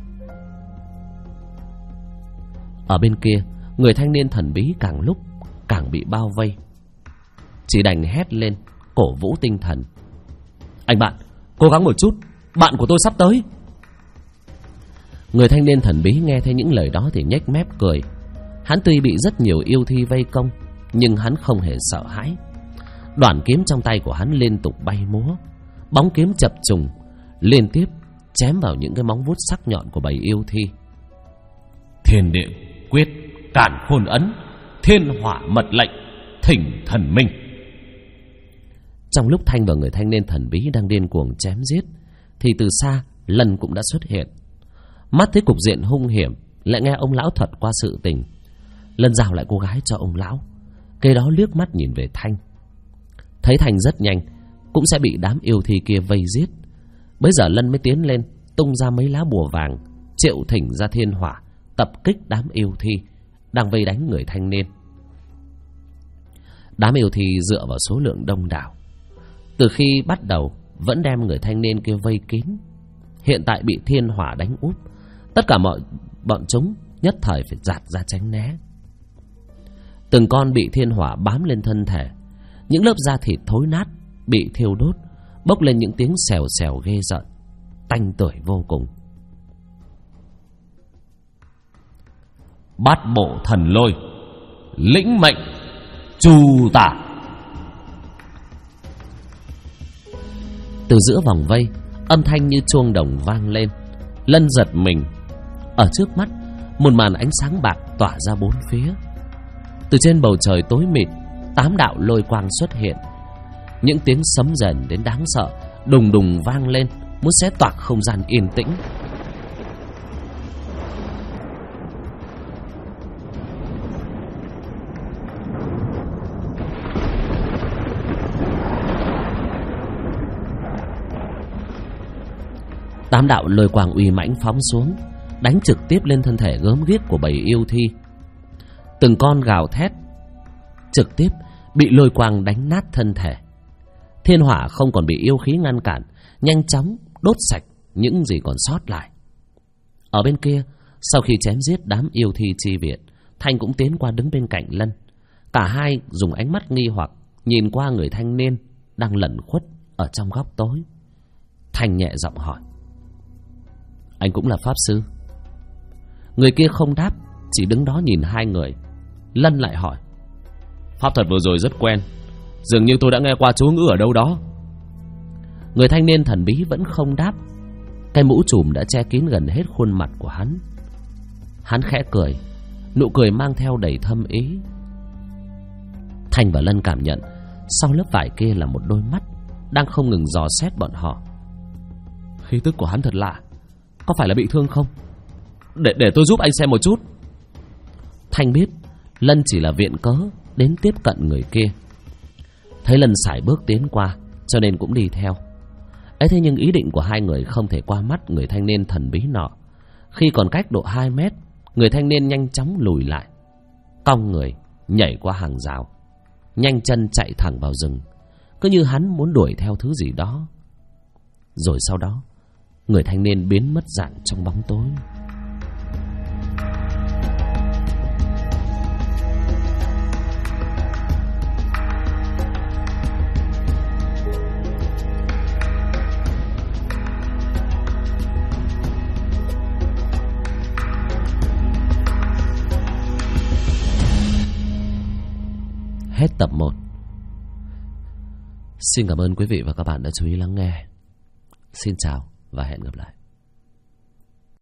[SPEAKER 1] Ở bên kia, người thanh niên thần bí càng lúc càng bị bao vây, chỉ đành hét lên cổ vũ tinh thần.
[SPEAKER 2] Anh bạn, cố gắng một chút, bạn của tôi sắp tới.
[SPEAKER 1] Người thanh niên thần bí nghe thấy những lời đó thì nhếch mép cười. Hắn tuy bị rất nhiều yêu thi vây công, nhưng hắn không hề sợ hãi. Đoạn kiếm trong tay của hắn liên tục bay múa, bóng kiếm chập trùng liên tiếp chém vào những cái móng vuốt sắc nhọn của bầy yêu thi.
[SPEAKER 2] Thiên địa quyết, càn khôn ấn, thiên hỏa mật lệnh, thỉnh thần minh.
[SPEAKER 1] Trong lúc Thanh và người thanh niên thần bí đang điên cuồng chém giết, thì từ xa Lân cũng đã xuất hiện. Mắt thấy cục diện hung hiểm, lại nghe ông lão thuật qua sự tình, Lân giao lại cô gái cho ông lão, kế đó liếc mắt nhìn về Thanh. Thấy Thanh rất nhanh cũng sẽ bị đám yêu thi kia vây giết, bấy giờ Lân mới tiến lên, tung ra mấy lá bùa vàng, triệu thỉnh ra thiên hỏa tập kích đám yêu thi đang vây đánh người thanh niên. Đám yêu thi dựa vào số lượng đông đảo, từ khi bắt đầu vẫn đem người thanh niên kia vây kín. Hiện tại bị thiên hỏa đánh úp, tất cả bọn chúng nhất thời phải giạt ra tránh né. Từng con bị thiên hỏa bám lên thân thể, những lớp da thịt thối nát bị thiêu đốt, bốc lên những tiếng xèo xèo ghê rợn, tanh tưởi vô cùng.
[SPEAKER 2] Bát bộ thần lôi, lĩnh mệnh trù tả.
[SPEAKER 1] Từ giữa vòng vây, âm thanh như chuông đồng vang lên. Lân giật mình. Ở trước mắt, một màn ánh sáng bạc tỏa ra bốn phía. Từ trên bầu trời tối mịt, 8 đạo lôi quang xuất hiện. Những tiếng sấm rền đến đáng sợ đùng đùng vang lên, muốn xé toạc không gian yên tĩnh. Tám đạo lôi quang uy mãnh phóng xuống, đánh trực tiếp lên thân thể gớm ghiếc của bầy yêu thi. Từng con gào thét, trực tiếp bị lôi quang đánh nát thân thể. Thiên hỏa không còn bị yêu khí ngăn cản, nhanh chóng đốt sạch những gì còn sót lại. Ở bên kia, sau khi chém giết đám yêu thi chi viện, Thanh cũng tiến qua đứng bên cạnh Lân. Cả hai dùng ánh mắt nghi hoặc nhìn qua người thanh niên đang lẩn khuất ở trong góc tối. Thanh nhẹ giọng hỏi: "Anh cũng là pháp sư?" Người kia không đáp, chỉ đứng đó nhìn hai người. Lân lại hỏi:
[SPEAKER 2] "Pháp thuật vừa rồi rất quen, dường như tôi đã nghe qua chú ngữ ở đâu đó."
[SPEAKER 1] Người thanh niên thần bí vẫn không đáp. Cái mũ trùm đã che kín gần hết khuôn mặt của hắn. Hắn khẽ cười, nụ cười mang theo đầy thâm ý. Thanh và Lân cảm nhận sau lớp vải kia là một đôi mắt đang không ngừng dò xét bọn họ.
[SPEAKER 2] "Khí tức của hắn thật lạ, có phải là bị thương không? Để tôi giúp anh xem một chút."
[SPEAKER 1] Thanh biết Lân chỉ là viện cớ đến tiếp cận người kia. Thấy Lân sải bước tiến qua, cho nên cũng đi theo. Ấy thế nhưng ý định của hai người không thể qua mắt người thanh niên thần bí nọ. Khi còn cách độ 2 mét, người thanh niên nhanh chóng lùi lại, cong người nhảy qua hàng rào, nhanh chân chạy thẳng vào rừng, cứ như hắn muốn đuổi theo thứ gì đó. Rồi sau đó, người thanh niên biến mất dạng trong bóng tối. Hết tập 1. Xin cảm ơn quý vị và các bạn đã chú ý lắng nghe. Xin chào và hẹn gặp lại.